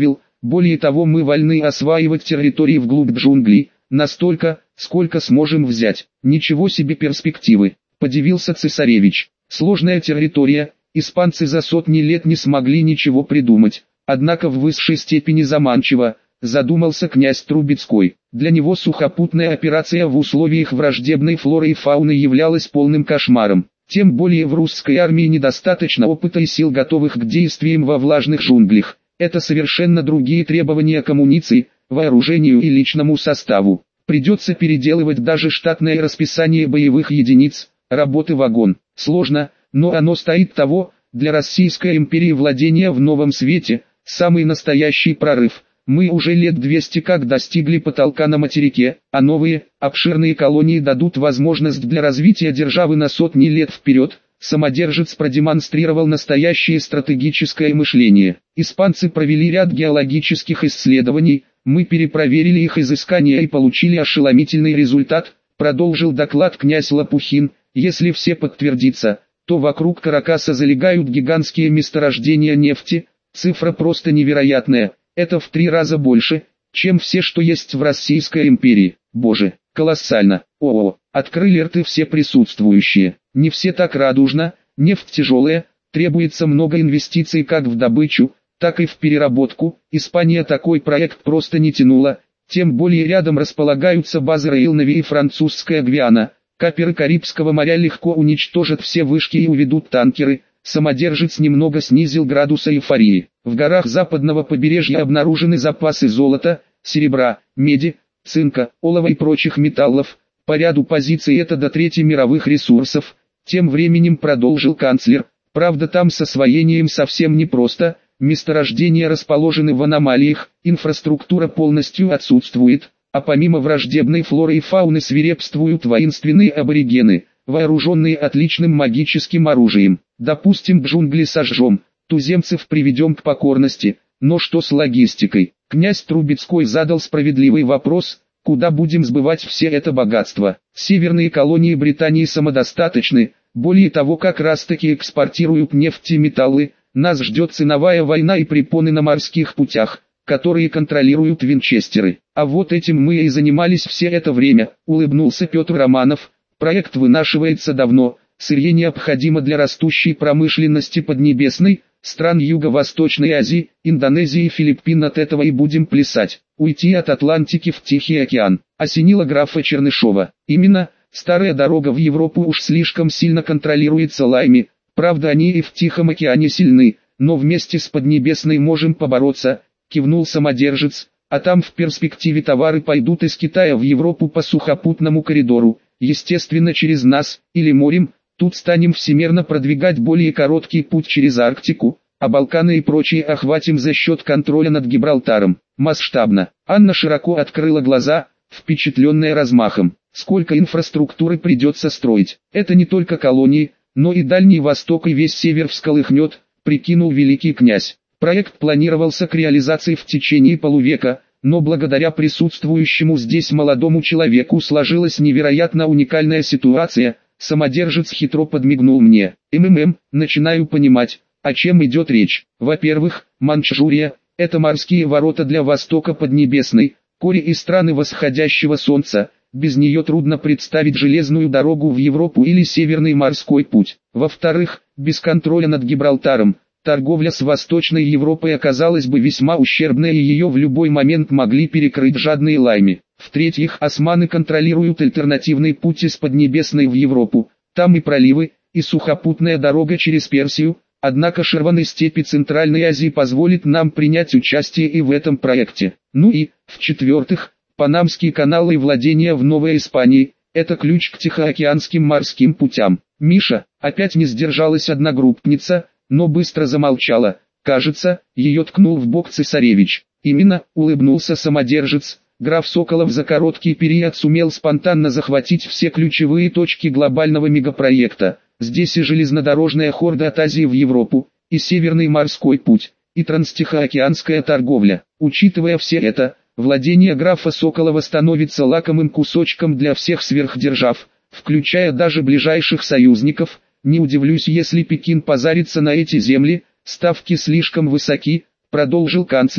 Более того, мы вольны осваивать территории вглубь джунглей, настолько, сколько сможем взять. Ничего себе перспективы, подивился цесаревич. Сложная территория, испанцы за сотни лет не смогли ничего придумать, однако в высшей степени заманчиво, задумался князь Трубецкой. Для него сухопутная операция в условиях враждебной флоры и фауны являлась полным кошмаром. Тем более в русской армии недостаточно опыта и сил, готовых к действиям во влажных джунглях. Это совершенно другие требования к амуниции, вооружению и личному составу. Придется переделывать даже штатное расписание боевых единиц, работы вагон. Сложно, но оно стоит того. Для Российской империи владения в новом свете – самый настоящий прорыв. Мы уже лет 200 как достигли потолка на материке, а новые, обширные колонии дадут возможность для развития державы на сотни лет вперед. Самодержец продемонстрировал настоящее стратегическое мышление. Испанцы провели ряд геологических исследований, мы перепроверили их изыскания и получили ошеломительный результат, продолжил доклад князь Лопухин. Если все подтвердится, то вокруг Каракаса залегают гигантские месторождения нефти, цифра просто невероятная, это в 3 раза больше, чем все, что есть в Российской империи. Боже, колоссально. О, открыли рты все присутствующие. Не все так радужно, нефть тяжелая, требуется много инвестиций как в добычу, так и в переработку. Испания такой проект просто не тянула, тем более рядом располагаются базы Роял Нави и французская Гвиана. Каперы Карибского моря легко уничтожат все вышки и уведут танкеры. Самодержец немного снизил градус эйфории. В горах западного побережья обнаружены запасы золота, серебра, меди, цинка, олова и прочих металлов. По ряду позиций это до трети мировых ресурсов. Тем временем продолжил канцлер. Правда, там с освоением совсем непросто. Месторождения расположены в аномалиях, инфраструктура полностью отсутствует. А помимо враждебной флоры и фауны свирепствуют воинственные аборигены, вооруженные отличным магическим оружием. Допустим, джунгли сожжем, туземцев приведем к покорности, но что с логистикой? Князь Трубецкой задал справедливый вопрос, куда будем сбывать все это богатство? Северные колонии Британии самодостаточны, более того, как раз таки экспортируют нефть и металлы. Нас ждет ценовая война и препоны на морских путях, которые контролируют винчестеры. А вот этим мы и занимались все это время, улыбнулся Петр Романов. Проект вынашивается давно, сырье необходимо для растущей промышленности Поднебесной, стран Юго-Восточной Азии, Индонезии и Филиппин. От этого и будем плясать. Уйти от Атлантики в Тихий океан. Осенило графа Чернышова. Именно, старая дорога в Европу уж слишком сильно контролируется лайми. Правда, они и в Тихом океане сильны, но вместе с Поднебесной можем побороться, кивнул самодержец, а там в перспективе товары пойдут из Китая в Европу по сухопутному коридору, естественно через нас, или морем, тут станем всемерно продвигать более короткий путь через Арктику, а Балканы и прочие охватим за счет контроля над Гибралтаром. Масштабно. Анна широко открыла глаза, впечатленная размахом. Сколько инфраструктуры придется строить. Это не только колонии, но и Дальний Восток и весь Север всколыхнет, прикинул великий князь. Проект планировался к реализации в течение полувека, но благодаря присутствующему здесь молодому человеку сложилась невероятно уникальная ситуация. Самодержец хитро подмигнул мне. Начинаю понимать, о чем идет речь. Во-первых, Манчжурия – это морские ворота для Востока Поднебесной, Кори и страны восходящего солнца. Без нее трудно представить железную дорогу в Европу или Северный морской путь. Во-вторых, без контроля над Гибралтаром, торговля с Восточной Европой оказалась бы весьма ущербной, и ее в любой момент могли перекрыть жадные лайми. В-третьих, османы контролируют альтернативный путь из Поднебесной в Европу. Там и проливы, и сухопутная дорога через Персию. Однако ширваны степи Центральной Азии позволит нам принять участие и в этом проекте. Ну и, в-четвертых, Панамский канал и владения в Новой Испании – это ключ к Тихоокеанским морским путям. Миша, опять не сдержалась одногруппница, но быстро замолчала. Кажется, ее ткнул в бок цесаревич. Именно, улыбнулся самодержец. Граф Соколов за короткий период сумел спонтанно захватить все ключевые точки глобального мегапроекта. Здесь и железнодорожная хорда от Азии в Европу, и Северный морской путь, и транстихоокеанская торговля. Учитывая все это, владение графа Соколова становится лакомым кусочком для всех сверхдержав, включая даже ближайших союзников. Не удивлюсь, если Пекин позарится на эти земли, ставки слишком высоки, продолжил канцлер.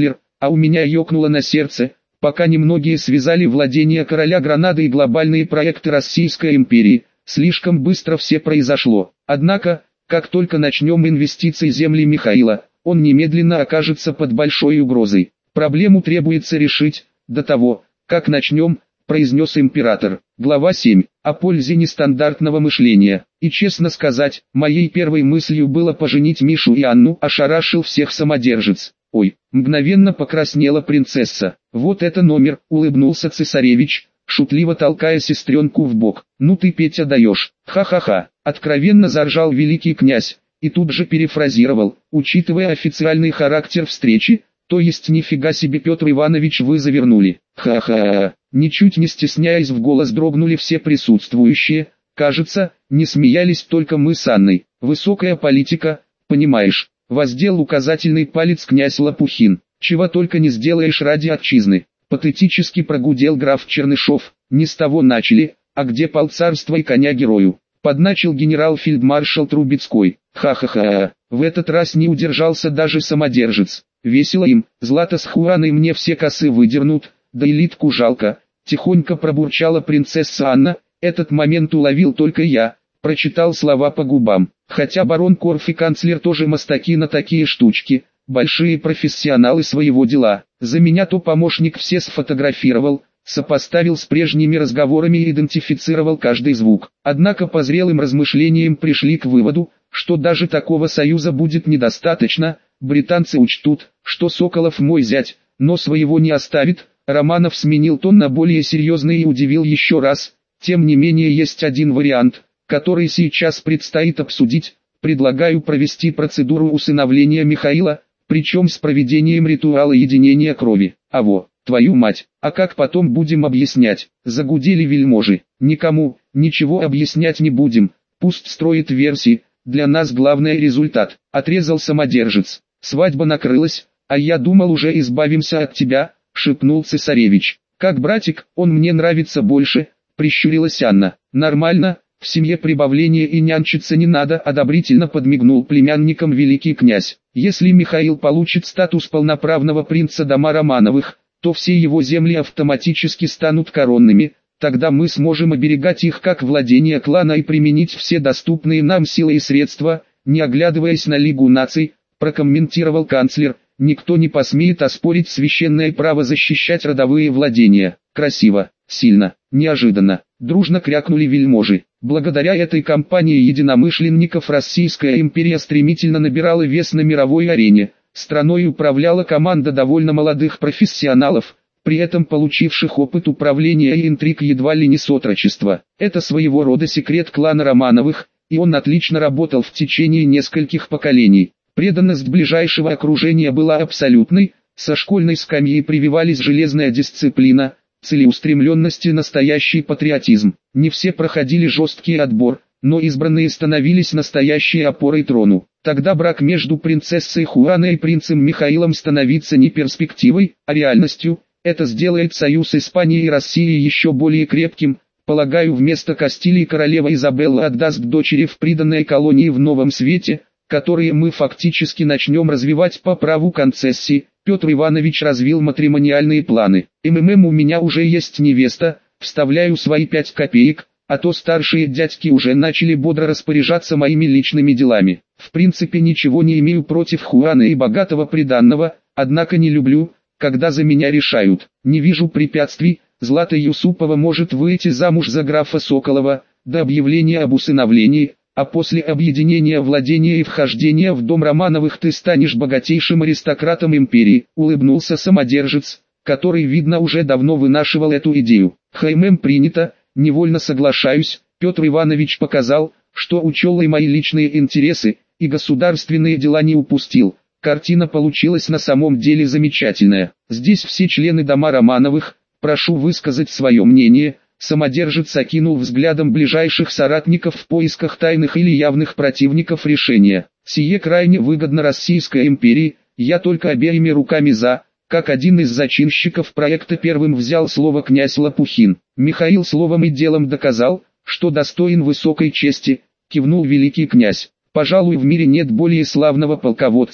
а у меня ёкнуло на сердце, пока немногие связали владения короля Гранады и глобальные проекты Российской империи. Слишком быстро все произошло. Однако, как только начнем инвестиции в земли Михаила, он немедленно окажется под большой угрозой. Проблему требуется решить до того, как начнем, произнес император. Глава 7. О пользе нестандартного мышления. И честно сказать, моей первой мыслью было поженить Мишу и Анну, ошарашил всех самодержец. Ой, мгновенно покраснела принцесса. Вот это номер, улыбнулся цесаревич, шутливо толкая сестренку в бок. Ну ты, Петя, даешь. Ха-ха-ха. Откровенно заржал великий князь, и тут же перефразировал, учитывая официальный характер встречи, то есть нифига себе, Петр Иванович, вы завернули. Ха-ха-ха. Ничуть не стесняясь, в голос дрогнули все присутствующие. Кажется, не смеялись только мы с Анной. Высокая политика, понимаешь. Воздел указательный палец князь Лопухин. Чего только не сделаешь ради отчизны. Патетически прогудел граф Чернышов. Не с того начали, а где полцарства и коня герою. Подначил генерал-фельдмаршал Трубецкой. Ха-ха-ха. В этот раз не удержался даже самодержец. Весело им, Злата с Хуаной мне все косы выдернут, да элитку жалко. Тихонько пробурчала принцесса Анна. Этот момент уловил только я. Прочитал слова по губам. Хотя барон Корф и канцлер тоже мастаки на такие штучки. Большие профессионалы своего дела. За меня то помощник все сфотографировал, сопоставил с прежними разговорами и идентифицировал каждый звук. Однако по зрелым размышлениям пришли к выводу, что даже такого союза будет недостаточно. Британцы учтут, что Соколов мой зять, но своего не оставит. Романов сменил тон на более серьезный и удивил еще раз. Тем не менее есть один вариант, который сейчас предстоит обсудить. Предлагаю провести процедуру усыновления Михаила, причем с проведением ритуала единения крови. Аво, твою мать, а как потом будем объяснять? Загудели вельможи. Никому, ничего объяснять не будем, пусть строит версии, для нас главный результат. Отрезал самодержец. Свадьба накрылась, а я думал уже избавимся от тебя, шепнул цесаревич. Как братик, он мне нравится больше, прищурилась Анна. Нормально, в семье прибавления и нянчиться не надо, одобрительно подмигнул племянникам великий князь. Если Михаил получит статус полноправного принца дома Романовых, то все его земли автоматически станут коронными, тогда мы сможем оберегать их как владение клана и применить все доступные нам силы и средства, не оглядываясь на Лигу наций, прокомментировал канцлер. Никто не посмеет оспорить священное право защищать родовые владения. Красиво, сильно, неожиданно, дружно крякнули вельможи. Благодаря этой кампании единомышленников Российская империя стремительно набирала вес на мировой арене. Страной управляла команда довольно молодых профессионалов, при этом получивших опыт управления и интриг едва ли не с отрочества. Это своего рода секрет клана Романовых, и он отлично работал в течение нескольких поколений. Преданность ближайшего окружения была абсолютной, со школьной скамьи прививались железная дисциплина, целеустремленность и настоящий патриотизм. Не все проходили жесткий отбор, но избранные становились настоящей опорой трону. Тогда брак между принцессой Хуаной и принцем Михаилом становится не перспективой, а реальностью. Это сделает союз Испании и России еще более крепким. Полагаю, вместо Кастилии королева Изабелла отдаст дочери в приданной колонии в Новом Свете, которые мы фактически начнем развивать по праву концессии. Петр Иванович развил матримониальные планы. У меня уже есть невеста, вставляю свои 5 копеек, а то старшие дядьки уже начали бодро распоряжаться моими личными делами. В принципе ничего не имею против Хуаны и богатого приданного, однако не люблю, когда за меня решают. Не вижу препятствий, Злата Юсупова может выйти замуж за графа Соколова, до объявления об усыновлении. А после объединения владения и вхождения в дом Романовых ты станешь богатейшим аристократом империи, улыбнулся самодержец, который, видно, уже давно вынашивал эту идею. Принято, невольно соглашаюсь. Петр Иванович показал, что учел и мои личные интересы, и государственные дела не упустил. Картина получилась на самом деле замечательная. Здесь все члены дома Романовых, прошу высказать свое мнение. Самодержец окинул взглядом ближайших соратников в поисках тайных или явных противников решения. Сие крайне выгодно Российской империи, я только обеими руками за. Как один из зачинщиков проекта первым взял слово князь Лопухин. Михаил словом и делом доказал, что достоин высокой чести, кивнул великий князь. Пожалуй, в мире нет более славного полководца,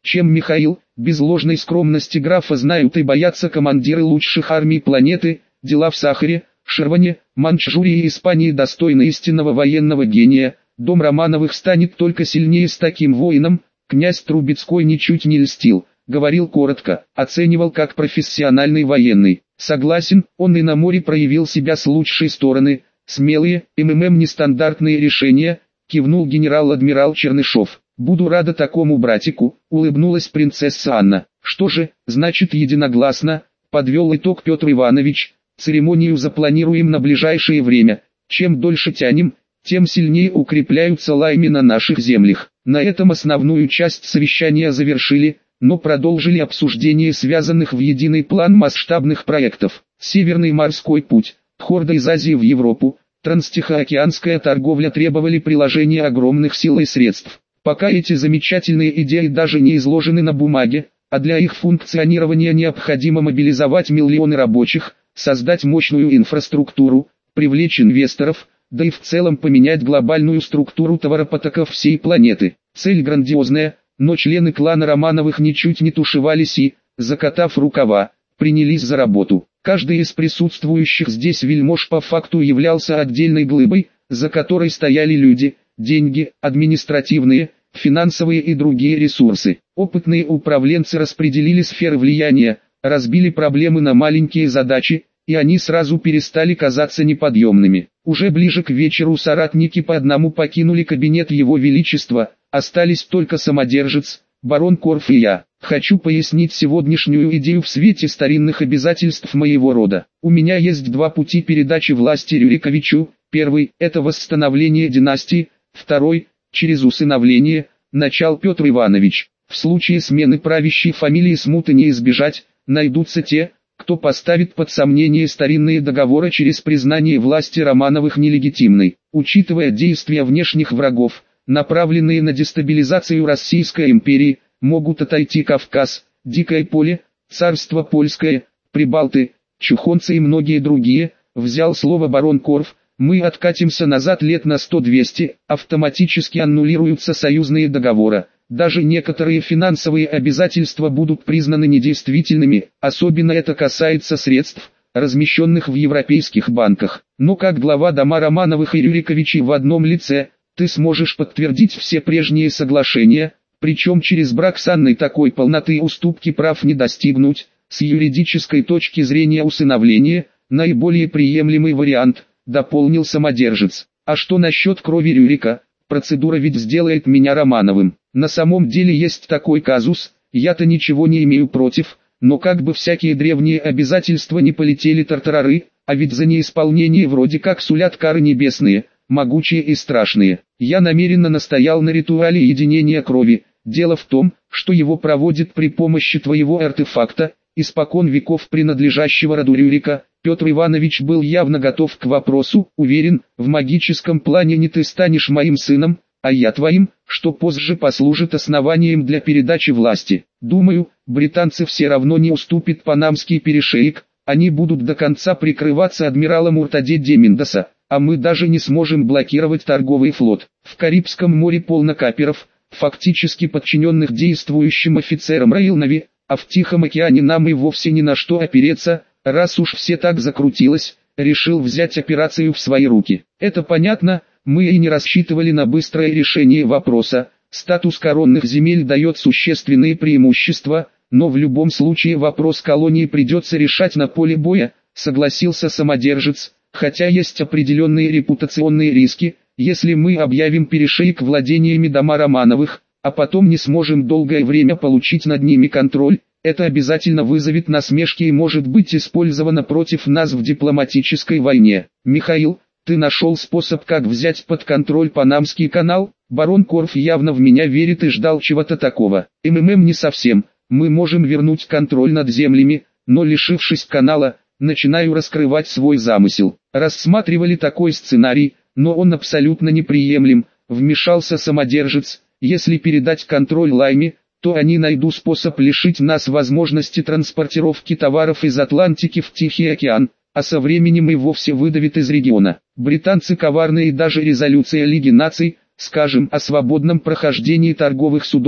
чем Михаил. Без ложной скромности графа знают и боятся командиры лучших армий планеты. Дела в Сахаре, Ширване, Манчжурии и Испании достойны истинного военного гения. Дом Романовых станет только сильнее с таким воином. Князь Трубецкой ничуть не льстил, говорил коротко, оценивал как профессиональный военный. Согласен, он и на море проявил себя с лучшей стороны. Смелые, нестандартные решения, кивнул генерал-адмирал Чернышов. Буду рада такому братику, улыбнулась принцесса Анна. Что же, значит единогласно, подвел итог Петр Иванович. Церемонию запланируем на ближайшее время. Чем дольше тянем, тем сильнее укрепляются лайми на наших землях. На этом основную часть совещания завершили, но продолжили обсуждение связанных в единый план масштабных проектов. Северный морской путь, хорда из Азии в Европу, транстихоокеанская торговля требовали приложения огромных сил и средств. Пока эти замечательные идеи даже не изложены на бумаге, а для их функционирования необходимо мобилизовать миллионы рабочих, создать мощную инфраструктуру, привлечь инвесторов, да и в целом поменять глобальную структуру товаропотоков всей планеты. Цель грандиозная, но члены клана Романовых ничуть не тушевались и, закатав рукава, принялись за работу. Каждый из присутствующих здесь вельмож по факту являлся отдельной глыбой, за которой стояли люди, деньги, административные, финансовые и другие ресурсы. Опытные управленцы распределили сферы влияния, разбили проблемы на маленькие задачи, и они сразу перестали казаться неподъемными. Уже ближе к вечеру соратники по одному покинули кабинет Его Величества, остались только самодержец, барон Корф и я. Хочу пояснить сегодняшнюю идею в свете старинных обязательств моего рода. У меня есть два пути передачи власти Рюриковичу. Первый – это восстановление династии, второй – через усыновление, начал Петр Иванович. В случае смены правящей фамилии смуты не избежать, найдутся те, кто поставит под сомнение старинные договоры через признание власти Романовых нелегитимной. Учитывая действия внешних врагов, направленные на дестабилизацию Российской империи, могут отойти Кавказ, Дикое поле, Царство Польское, Прибалты, Чухонцы и многие другие, взял слово барон Корф. Мы откатимся назад лет на 100-200, автоматически аннулируются союзные договоры. Даже некоторые финансовые обязательства будут признаны недействительными, особенно это касается средств, размещенных в европейских банках. Но как глава дома Романовых и Рюриковичей в одном лице, ты сможешь подтвердить все прежние соглашения, причем через брак с Анной такой полноты и уступки прав не достигнуть. С юридической точки зрения усыновление – наиболее приемлемый вариант, дополнил самодержец. А что насчет крови Рюрика? Процедура ведь сделает меня Романовым. На самом деле есть такой казус, я-то ничего не имею против, но как бы всякие древние обязательства не полетели тартарары, а ведь за неисполнение вроде как сулят кары небесные, могучие и страшные. Я намеренно настоял на ритуале единения крови. Дело в том, что его проводят при помощи твоего артефакта, испокон веков принадлежащего роду Рюрика. Петр Иванович был явно готов к вопросу, уверен, в магическом плане не ты станешь моим сыном, а я твоим, что позже послужит основанием для передачи власти. Думаю, британцы все равно не уступят панамский перешеек, они будут до конца прикрываться адмиралом Уртаде де Мендоса, а мы даже не сможем блокировать торговый флот. В Карибском море полно каперов, фактически подчиненных действующим офицерам Роял Нави, а в Тихом океане нам и вовсе ни на что опереться. Раз уж все так закрутилось, решил взять операцию в свои руки. Это понятно, мы и не рассчитывали на быстрое решение вопроса. Статус коронных земель дает существенные преимущества, но в любом случае вопрос колонии придется решать на поле боя, согласился самодержец, хотя есть определенные репутационные риски, если мы объявим перешейк владениями дома Романовых, а потом не сможем долгое время получить над ними контроль. Это обязательно вызовет насмешки и может быть использовано против нас в дипломатической войне. Михаил, ты нашел способ, как взять под контроль Панамский канал? Барон Корф явно в меня верит и ждал чего-то такого. Не совсем. Мы можем вернуть контроль над землями, но лишившись канала, начинаю раскрывать свой замысел. Рассматривали такой сценарий, но он абсолютно неприемлем, вмешался самодержец. Если передать контроль Лайме, то они найдут способ лишить нас возможности транспортировки товаров из Атлантики в Тихий океан, а со временем и вовсе выдавит из региона. Британцы коварные, и даже резолюция Лиги наций, скажем, о свободном прохождении торговых судов,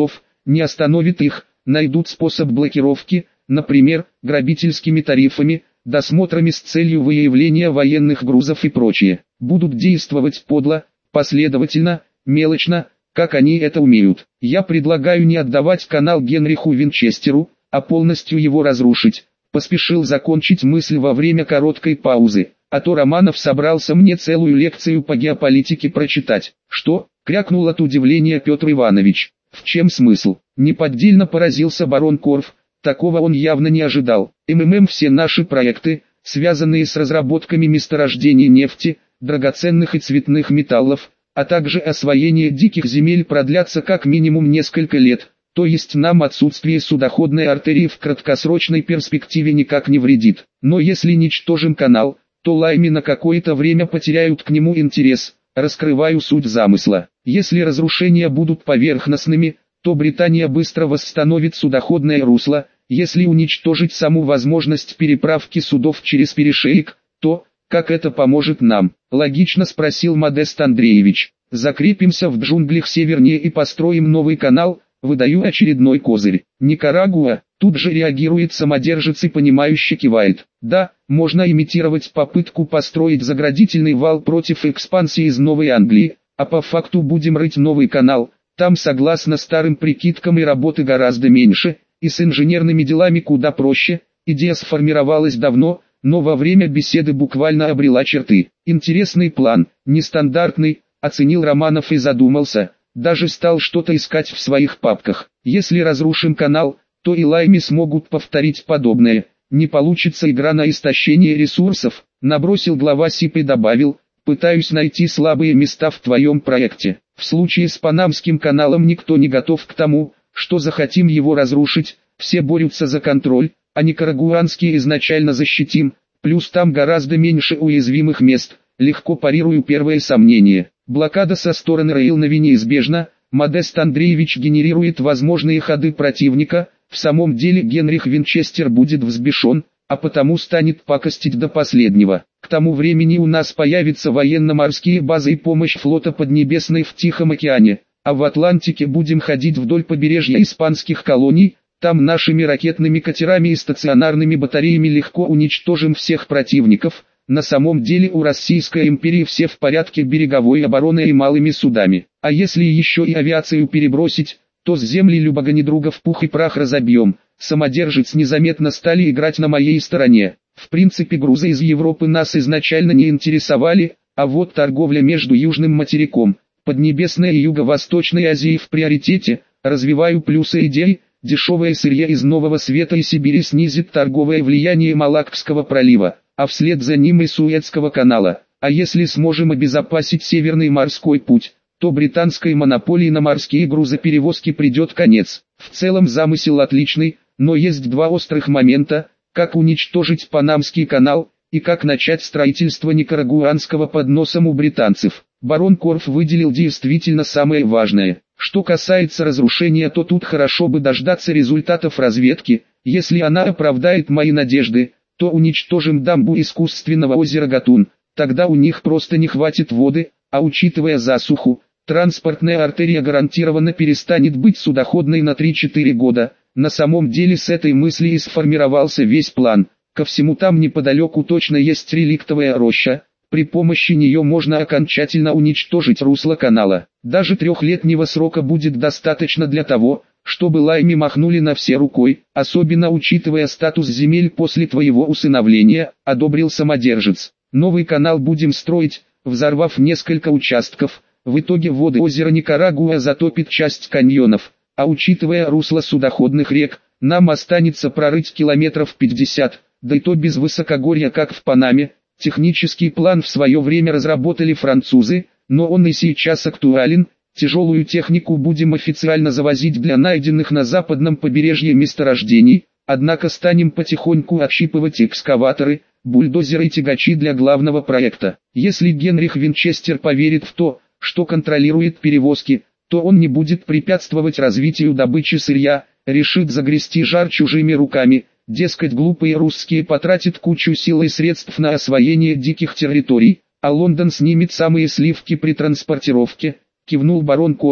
не остановит их, найдут способ блокировки, например, грабительскими тарифами, досмотрами с целью выявления военных грузов и прочее. Будут действовать подло, последовательно, мелочно, как они это умеют. Я предлагаю не отдавать канал Генриху Винчестеру, а полностью его разрушить. Поспешил закончить мысль во время короткой паузы, а то Романов собрался мне целую лекцию по геополитике прочитать. Что? Крякнул от удивления Петр Иванович. В чем смысл? Неподдельно поразился барон Корф, такого он явно не ожидал. Все наши проекты, связанные с разработками месторождений нефти, драгоценных и цветных металлов, а также освоение диких земель продлятся как минимум несколько лет, то есть нам отсутствие судоходной артерии в краткосрочной перспективе никак не вредит. Но если ничтожим канал, то лайми на какое-то время потеряют к нему интерес. Раскрываю суть замысла. Если разрушения будут поверхностными, то Британия быстро восстановит судоходное русло. Если уничтожить саму возможность переправки судов через перешеек, то, как это поможет нам? Логично спросил Модест Андреевич. Закрепимся в джунглях севернее и построим новый канал. Выдаю очередной козырь. Никарагуа, тут же реагирует самодержец и понимающе кивает. Да, можно имитировать попытку построить заградительный вал против экспансии из Новой Англии, а по факту будем рыть новый канал. Там согласно старым прикидкам и работы гораздо меньше, и с инженерными делами куда проще. Идея сформировалась давно, но во время беседы буквально обрела черты. Интересный план, нестандартный, оценил Романов и задумался. Даже стал что-то искать в своих папках. Если разрушим канал, то и лайми смогут повторить подобное. Не получится игра на истощение ресурсов, набросил глава СИП и добавил, пытаюсь найти слабые места в твоем проекте. В случае с Панамским каналом никто не готов к тому, что захотим его разрушить, все борются за контроль, а никарагуанские изначально защитим, плюс там гораздо меньше уязвимых мест, легко парирую первое сомнение. Блокада со стороны Рейлнави неизбежна, Модест Андреевич генерирует возможные ходы противника, в самом деле Генрих Винчестер будет взбешен, а потому станет пакостить до последнего. К тому времени у нас появятся военно-морские базы и помощь флота Поднебесной в Тихом океане, а в Атлантике будем ходить вдоль побережья испанских колоний, там нашими ракетными катерами и стационарными батареями легко уничтожим всех противников. На самом деле у Российской империи все в порядке береговой обороны и малыми судами. А если еще и авиацию перебросить, то с земли любого недруга в пух и прах разобьем. Самодержец незаметно стали играть на моей стороне. В принципе грузы из Европы нас изначально не интересовали, а вот торговля между Южным материком, Поднебесной и Юго-Восточной Азией в приоритете. Развиваю плюсы идей. Дешевое сырье из Нового Света и Сибири снизит торговое влияние Малаккского пролива, а вслед за ним и Суэцкого канала. А если сможем обезопасить Северный морской путь, то британской монополии на морские грузоперевозки придет конец. В целом замысел отличный, но есть два острых момента: как уничтожить Панамский канал, и как начать строительство никарагуанского под носом у британцев. Барон Корф выделил действительно самое важное. Что касается разрушения, то тут хорошо бы дождаться результатов разведки. Если она оправдает мои надежды, то уничтожим дамбу искусственного озера Гатун, тогда у них просто не хватит воды, а учитывая засуху, транспортная артерия гарантированно перестанет быть судоходной на 3-4 года. На самом деле с этой мысли и сформировался весь план. Ко всему там неподалеку точно есть реликтовая роща, при помощи нее можно окончательно уничтожить русло канала. Даже 3-летнего срока будет достаточно для того, чтобы лайми махнули на все рукой, особенно учитывая статус земель после твоего усыновления, одобрил самодержец. Новый канал будем строить, взорвав несколько участков, в итоге воды озера Никарагуа затопит часть каньонов, а учитывая русло судоходных рек, нам останется прорыть километров 50, да и то без высокогорья как в Панаме. Технический план в свое время разработали французы, но он и сейчас актуален. Тяжелую технику будем официально завозить для найденных на западном побережье месторождений, однако станем потихоньку отщипывать экскаваторы, бульдозеры и тягачи для главного проекта. Если Генрих Винчестер поверит в то, что контролирует перевозки, то он не будет препятствовать развитию добычи сырья, решит загрести жар чужими руками. Дескать, глупые русские потратят кучу сил и средств на освоение диких территорий, а Лондон снимет самые сливки при транспортировке, кивнул барон Корф.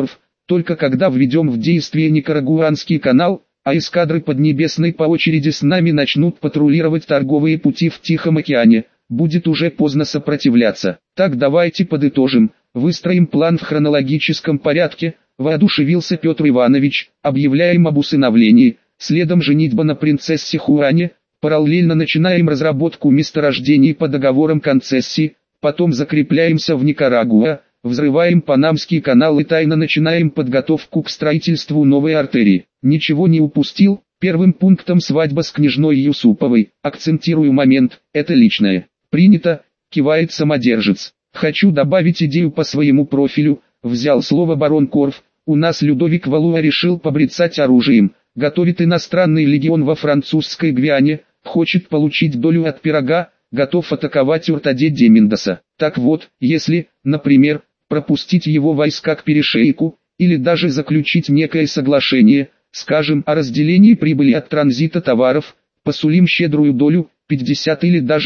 Только когда введем в действие Никарагуанский канал, а эскадры Поднебесной по очереди с нами начнут патрулировать торговые пути в Тихом океане, будет уже поздно сопротивляться. Так давайте подытожим, выстроим план в хронологическом порядке, воодушевился Петр Иванович, объявляем об усыновлении, следом женитьба на принцессе Хуане, параллельно начинаем разработку месторождений по договорам концессии, потом закрепляемся в Никарагуа, взрываем Панамский канал и тайно начинаем подготовку к строительству новой артерии. Ничего не упустил? Первым пунктом свадьба с княжной Юсуповой. Акцентирую момент, это личное. Принято, кивает самодержец. Хочу добавить идею по своему профилю, взял слово барон Корф. У нас Людовик Валуа решил побрецать оружием, готовит иностранный легион во французской Гвиане, хочет получить долю от пирога, готов атаковать Уртаде де Мендоса. Так вот, если, например, пропустить его войска к перешейку, или даже заключить некое соглашение, скажем, о разделении прибыли от транзита товаров, посулим щедрую долю, 50 или даже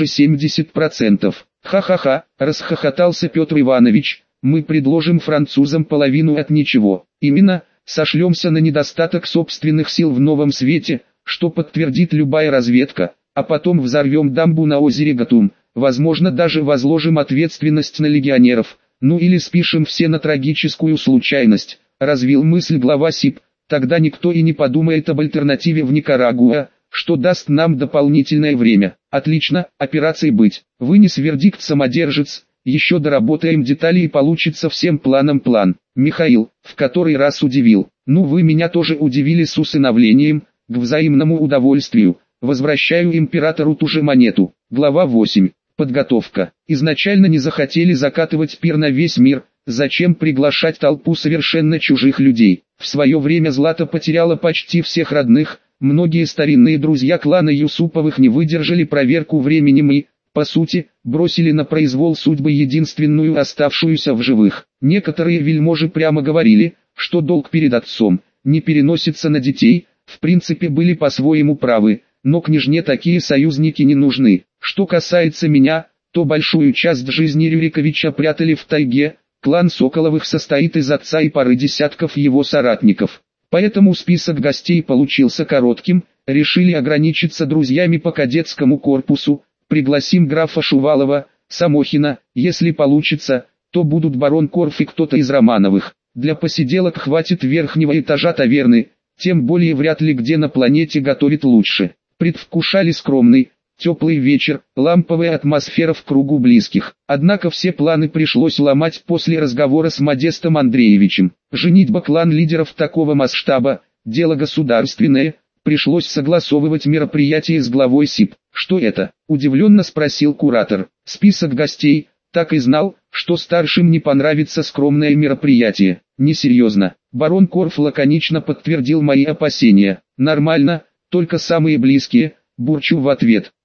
70%. Ха-ха-ха, расхохотался Петр Иванович, мы предложим французам половину от ничего. Именно, сошлемся на недостаток собственных сил в новом свете, что подтвердит любая разведка, а потом взорвем дамбу на озере Гатум, возможно даже возложим ответственность на легионеров, ну или спишем все на трагическую случайность, развил мысль глава СИП. Тогда никто и не подумает об альтернативе в Никарагуа, что даст нам дополнительное время. Отлично, операции быть. Вынес вердикт самодержец, еще доработаем детали и получится всем планом план. Михаил, в который раз удивил. Ну вы меня тоже удивили с усыновлением, к взаимному удовольствию. Возвращаю императору ту же монету. Глава 8. Подготовка. Изначально не захотели закатывать пир на весь мир. Зачем приглашать толпу совершенно чужих людей? В свое время Злата потеряла почти всех родных, многие старинные друзья клана Юсуповых не выдержали проверку временем и, по сути, бросили на произвол судьбы единственную оставшуюся в живых. Некоторые вельможи прямо говорили, что долг перед отцом не переносится на детей, в принципе были по-своему правы, но княжне такие союзники не нужны. Что касается меня, то большую часть жизни Рюриковича прятали в тайге. Клан Соколовых состоит из отца и пары десятков его соратников. Поэтому список гостей получился коротким, решили ограничиться друзьями по кадетскому корпусу, пригласим графа Шувалова, Самохина, если получится, то будут барон Корф и кто-то из Романовых. Для посиделок хватит верхнего этажа таверны, тем более вряд ли где на планете готовит лучше. Предвкушали скромный, теплый вечер, ламповая атмосфера в кругу близких. Однако все планы пришлось ломать после разговора с Модестом Андреевичем. Женитьба клан лидеров такого масштаба, дело государственное, пришлось согласовывать мероприятие с главой СИП. Что это? Удивленно спросил куратор. Список гостей, так и знал, что старшим не понравится скромное мероприятие. Несерьезно. Барон Корф лаконично подтвердил мои опасения. Нормально, только самые близкие, бурчу в ответ.